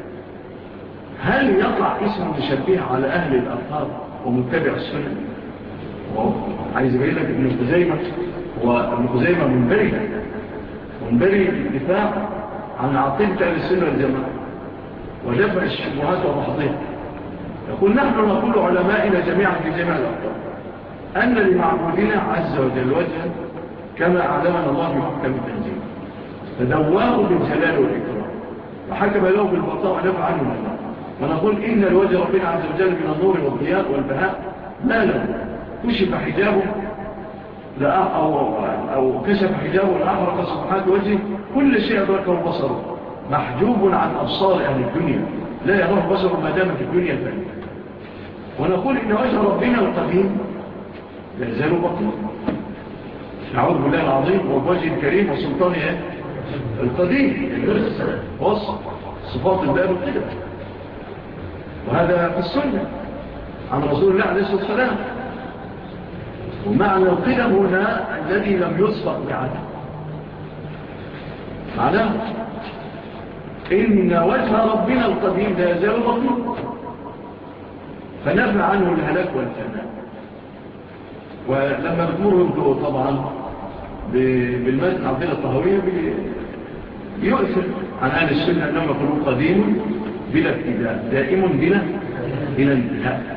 هل يقع اسم مشبه على أهل الأطهار ومتبع السنة؟ عايز يبين لك ابن خزيمة هو ابن خزيمة منبري منبري الدفاع عن عقيدة أهل السنة والجماعة ودفع الشبهات وبحضها. يقول نحن نقول علمائنا جميعا في جميع الأقوال أن لمعبودنا عز وجل وجها كما أعلمنا الله بحكم التنزيل فدواه بالجلال والإكرام وحكم له بالبطاء ونفع عنه الله، ونقول إن الوجه ربنا عز وجل من النور والضياء والبهاء ما له كشف حجابه لا أو, أو كشف حجابه لأحرق سبحانه وجهه كل شيء أدركه البصر محجوب عن أبصار أهل الدنيا لا يراه بصر ما دام في الدنيا الفانية. ونقول إن وجه ربنا القديم لا يزال بطيء نعوذ بالله العظيم وبوجه الكريم وسلطانه القديم وصف صفات الله بالقدم، وهذا في السنة عن رسول الله عليه الصلاة والسلام. ومعنى القدم هنا الذي لم يسبق بعده، معناه إن وجه ربنا القديم لا يزال بطيء فنفع عنه الهلاك والفناء. ولما بتمر طبعا بالمتن عقيدة الطهوية يؤثر عن أهل السنة أنهم يقولون قديم بلا ابتداء دائم بلا بلا انتهاء.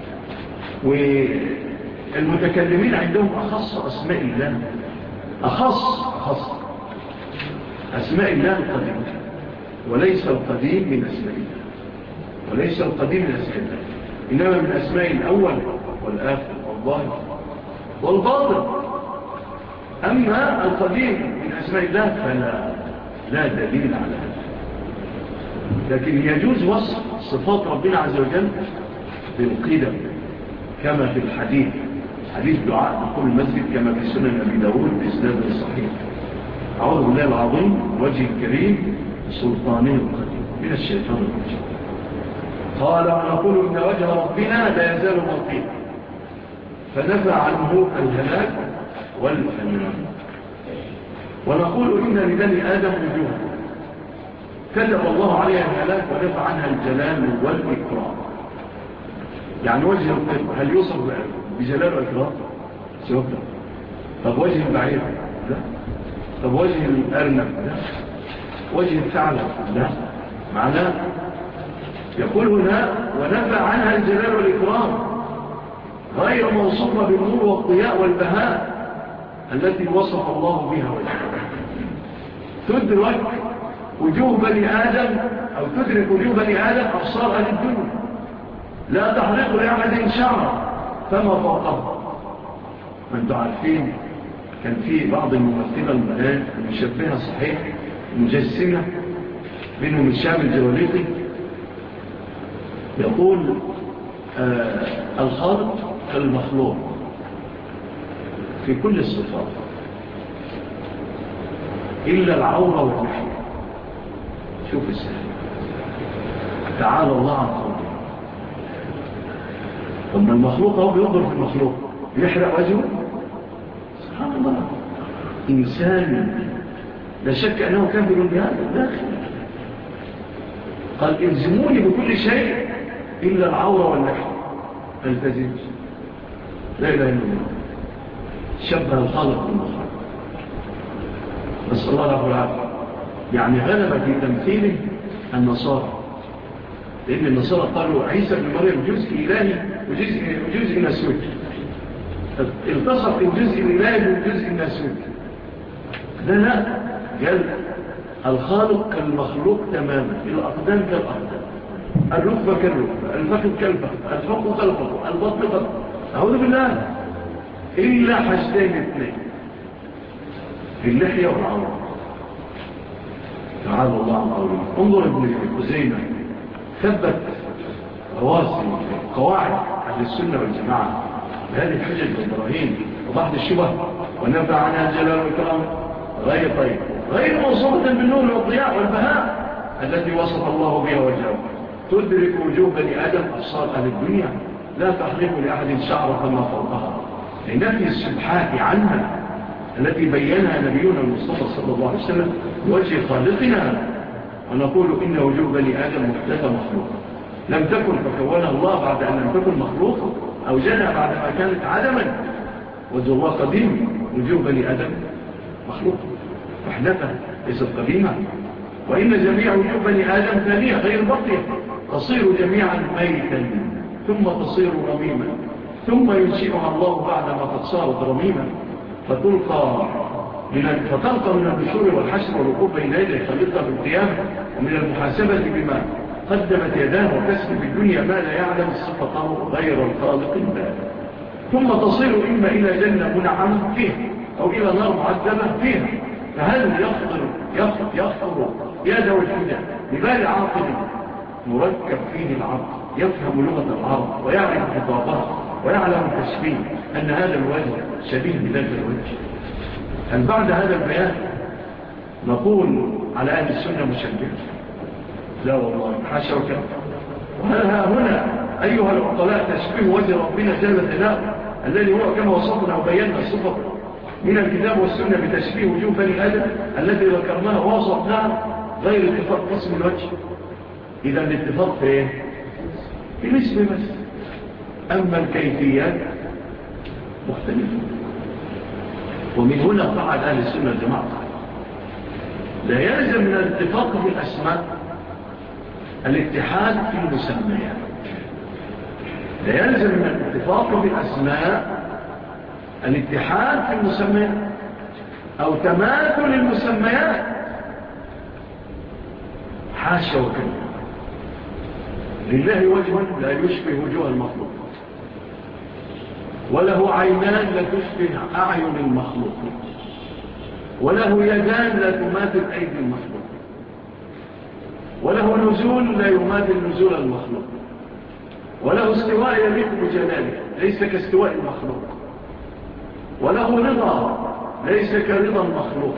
والمتكلمين عندهم أخص أسماء الله أخص أخص أسماء الله القديم وليس القديم من أسماء الله وليس القديم من أسماء الله إنما من أسماء الأول والآخر والظاهر والباطن. أما القديم من أسماء الله فلا لا دليل على هذا، لكن يجوز وصف صفات ربنا عز وجل بالقدم كما في الحديث حديث دعاء دخول المسجد كما في سنن أبي داود بإسناد صحيح أعوذ بالله العظيم وجه الكريم سلطانه القديم من الشيطان الرجيم. قال ونقول إن وجه ربنا لا يزال بطيء فنفع عنه الهلاك والفنان. ونقول إن لبني آدم وجوها كتب الله عليها الهلاك ونفع عنها الجلال والإكرام. يعني وجه القدم هل يوصف بجلال والإكرام؟ سيبقى. طب وجه البعير؟ لا. طب وجه الأرنب؟ لا. وجه الثعلب؟ لا. معناه يقول هنا ونفع عنها الجلال والإكرام غير موصوفة بالنور والضياء والبهاء التي وصف الله بها وجهها. تدرك وجوه بني آدم أو تدرك وجوه بني آدم أبصار أهل الدنيا لا تحرق لأحد شعر فما فوقه. أنتم عارفين كان في بعض الممثلة المشبهة صحيح مجسمة منهم الشام الجواليقي يقول آه الخالق كالمخلوق في كل الصفات إلا العورة واللحية. شوف السهل، تعالى الله عن خلقه. ثم المخلوق هو بينظر في المخلوق يحرق وجهه، سبحان الله، إنسان لا شك أنه كافر بهذا الداخل. قال الزموني بكل شيء إلا العورة واللحية التزم. لا إله إلا الله، شبه الخالق بالمخلوق، بس الله له العافية. يعني غلب في تمثيله النصارى، لأن النصارى قالوا عيسى بن مريم جزء إلهي وجزء, وجزء ناسوت، التصق الجزء الإلهي والجزء الناسوت. لا لا، قال الخالق كالمخلوق تماما، الأقدام كالأقدام، الركبة كالركبة، الفخذ كالفخذ، الفق كالفق، البطن كالبطن، أعوذ بالله، إلا حاجتين اثنين، اللحية والعورة. تعالى الله عن قوله. انظر ابن خزيمة ثبت رواسي قواعد أهل السنة والجماعة بهذه الحجج والبراهين وبعض الشبه، ونفع عنها الجلال والكرام غير طيب، غير موصوفة بالنور والضياء والبهاء التي وصف الله بها وجهه، تدرك وجوه بني آدم أبصار أهل الدنيا، لا تحرق لأحد شعر فما فوقها، لنفي السبحات عنها التي بيّنها نبينا المصطفى صلى الله عليه وسلم بوجه خالقنا. ونقول إن وجوه بني آدم محدثة مخلوقة، لم تكن فكونها الله بعد أن لم تكن مخلوقة، أوجدها بعدما كانت عدما. وجه الله قديم، وجوه بني آدم مخلوقة محدثة ليست قديمة. وإن جميع وجوه بني آدم ثانية غير بقية، تصير جميعا ميتا ثم تصير رميما، ثم ينشئها الله بعدما قد صارت رميما، فتلقى من فتلقى من النشور والحشر والوقوف بين يدي خالقها بالقيامة، ومن المحاسبة بما قدمت يداه وكسب بالدنيا ما لا يعلم صفته غير الخالق البارئ، ثم تصير إما إلى جنة منعمة فيها أو إلى نار معذبة فيها. فهل يخطر يخطر, يخطر يده الحجة ببال عاقل مركب فيه العرض يفهم لغة العرب ويعرف خطابها ويعلم التشبيه أن هذا الوجه شبيه بذلك الوجه؟ هل بعد هذا البيان نقول على أهل السنة مشبه؟ لا والله، حاشا وكذا. وهل ها هنا أيها العقلاء تشبيه وجه ربنا جل جلاله الذي هو كما وصفنا وبينا الصفة من الكتاب والسنة بتشبيه وجوه بني آدم التي ذكرناها ووصفناها غير اتفاق قسم الوجه؟ إذا الاتفاق في ايه؟ في الاسم بس، أما الكيفيات مختلفة. ومن هنا قاعد أهل السنة الجماعة لا يلزم من الاتفاق في الأسماء الاتحاد في المسميات، لا يلزم من الاتفاق في الأسماء الاتحاد في المسميات أو تماثل المسميات، حاشا وكذا. لله وجه لا يشبه وجوه المخلوق، وله عينان لا تشبه أعين المخلوق، وله يدان لا تماثل أيدي المخلوق، وله نزول لا يماثل نزول المخلوق، وله استواء يليق بجلاله ليس كاستواء المخلوق، وله رضا ليس كرضا المخلوق،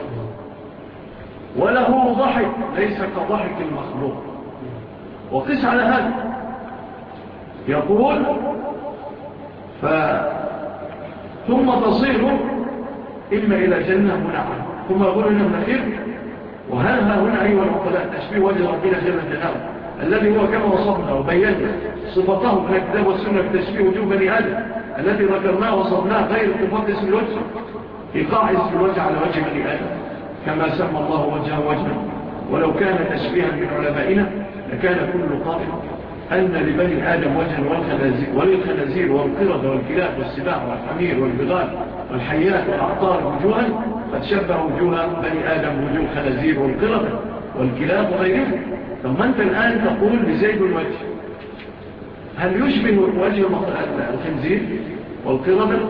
وله ضحك ليس كضحك المخلوق. وقس على هذا يقول ف... ثم تصير إما إلى جنة منعمة، ثم يقول هنا من الأخير وهل ها هنا أيها العقلاء تشبيه وجه ربنا جل جلاله الذي هو كما وصفنا وبينا صفته من الكتاب والسنة بتشبيه وجوه بني آدم التي ذكرناه وصفناه غير اتفاق اسم الوجه، إيقاع اسم الوجه على وجه بني آدم كما سمى الله وجهه وجها. ولو كان تشبيها من علمائنا لكان كل قائل أن لبني آدم وجها وللخنازير والقردة والكلاب والسباع والحمير والبغال والحيات والأعطار وجوها قد شبه وجوه بني آدم وجوه الخنازير والقردة والكلاب وغيرهم. ثم أنت الآن تقول لزيد الوجه، هل يشبه وجه الخنزير والقردة؟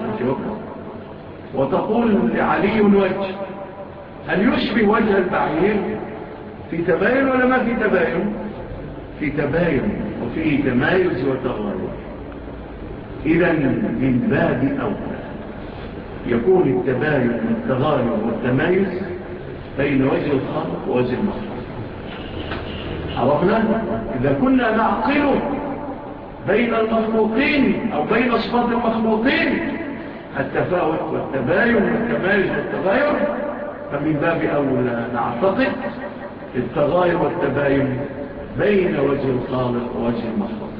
وتقول لعلي وجه، هل يشبه وجه البعير في تباين ولا ما في تباين؟ في تباين. وفيه تمايز وتغاير. إذا من باب أولى يكون التباين والتغاير والتمايز بين وجه الخالق ووجه المخلوق. عرفنا؟ إذا كنا نعقل بين المخلوقين أو بين صفات المخلوقين التفاوت والتباين والتمايز والتغاير، فمن باب أولى نعتقد التغاير والتباين بين وجه الخالق ووجه المخلوق.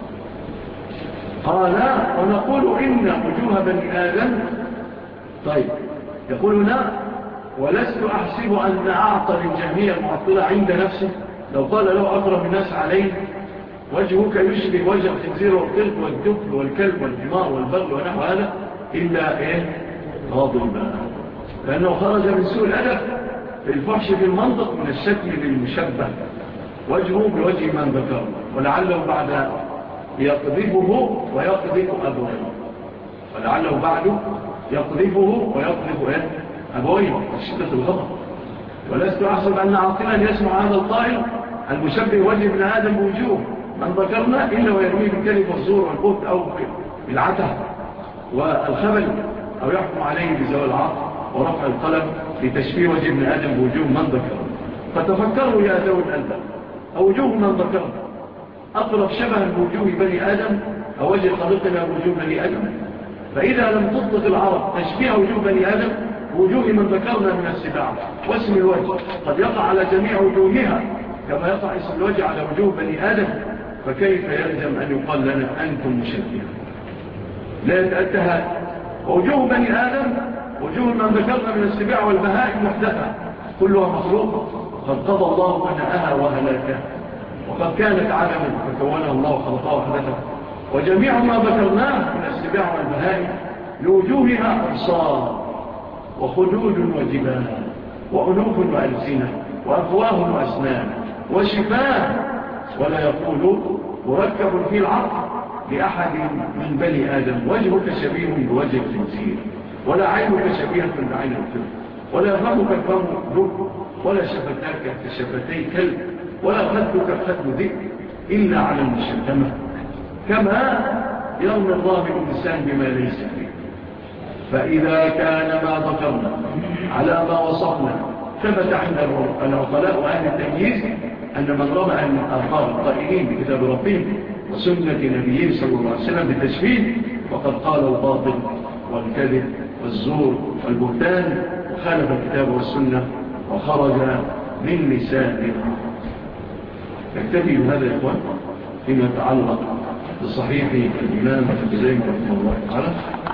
قال ونقول إن وجوه بني آدم. طيب يقول لا، ولست أحسب أن أعطى للجميع المعطلة عند نفسه. لو قال له أقرب الناس عليه وجهك يشبه وجه الخنزير والقرد والدب والكلب والحمار والبغل ونحو هذا إلا إيه غاضبا، لأنه خرج من سوء الأدب في الفحش في المنطق من الشكل للمشبه وجهه بوجه من ذكر، ولعله بعد يقذفه ويقذف أبويه، ولعله بعد يقذفه ويقذف إيه أبويه شدة الغضب. ولست أحسب أن عاقلا يسمع هذا القائل المشبه وجه ابن آدم بوجوه من ذكرنا إلا ويرميه بالكذب والزور والبهت أو بالعته والخبل، أو يحكم عليه بزوال العقل ورفع القلم لتشبيه وجه ابن آدم بوجوه من ذكرنا. فتفكروا يا ذوي الألباب، وجوه من ذكرنا أقرب شبها بوجوه بني آدم أو وجه خلقنا بوجوه بني آدم. فإذا لم تطلق العرب تشبيه وجوه بني آدم وجوه من ذكرنا من السباع، واسم الوجه قد يقع على جميع وجوهها كما يقع اسم الوجه على وجوه بني آدم، فكيف يلزم أن يقال لنا أنتم مشبهون؟ لا يتأتى. ووجوه بني آدم وجوه من ذكرنا من السباع والبهائم محدثة كلها مخلوقة قد قضى الله فناءها وهلاكها، وقد كانت عالما فكونها الله وخلقها وحدثها. وجميع ما ذكرناه من السباع والبهائم لوجوهها أبصار وخدود وجبال وأنوف وألسنة وأفواه وأسنان وشفاه، ولا يقول مركب في العقل لأحد من بني آدم وجهك شبيه بوجه الخنزير، ولا عينك شبيهة بعين الطفل، ولا فمك فم ذب، ولا شفتاك كشفتي كلب، ولا خدك خد ذئب إلا على المشتمة، كما يرمي الله الإنسان بما ليس فيه. فإذا كان ما ذكرنا على ما وصفنا ثبت عند العقلاء وأهل التمييز أن من رمى أهل الآخار القائلين بكتاب ربهم وسنة نبيين صلى الله عليه وسلم بالتشبيه وقد قال الباطل والكذب والزور والبهتان وخالف الكتاب والسنة وخرج من لسان الحق. نكتفي بهذا يا إخوان فيما يتعلق بصحيح الإمام ابن خزيمة رحمه الله تعالى.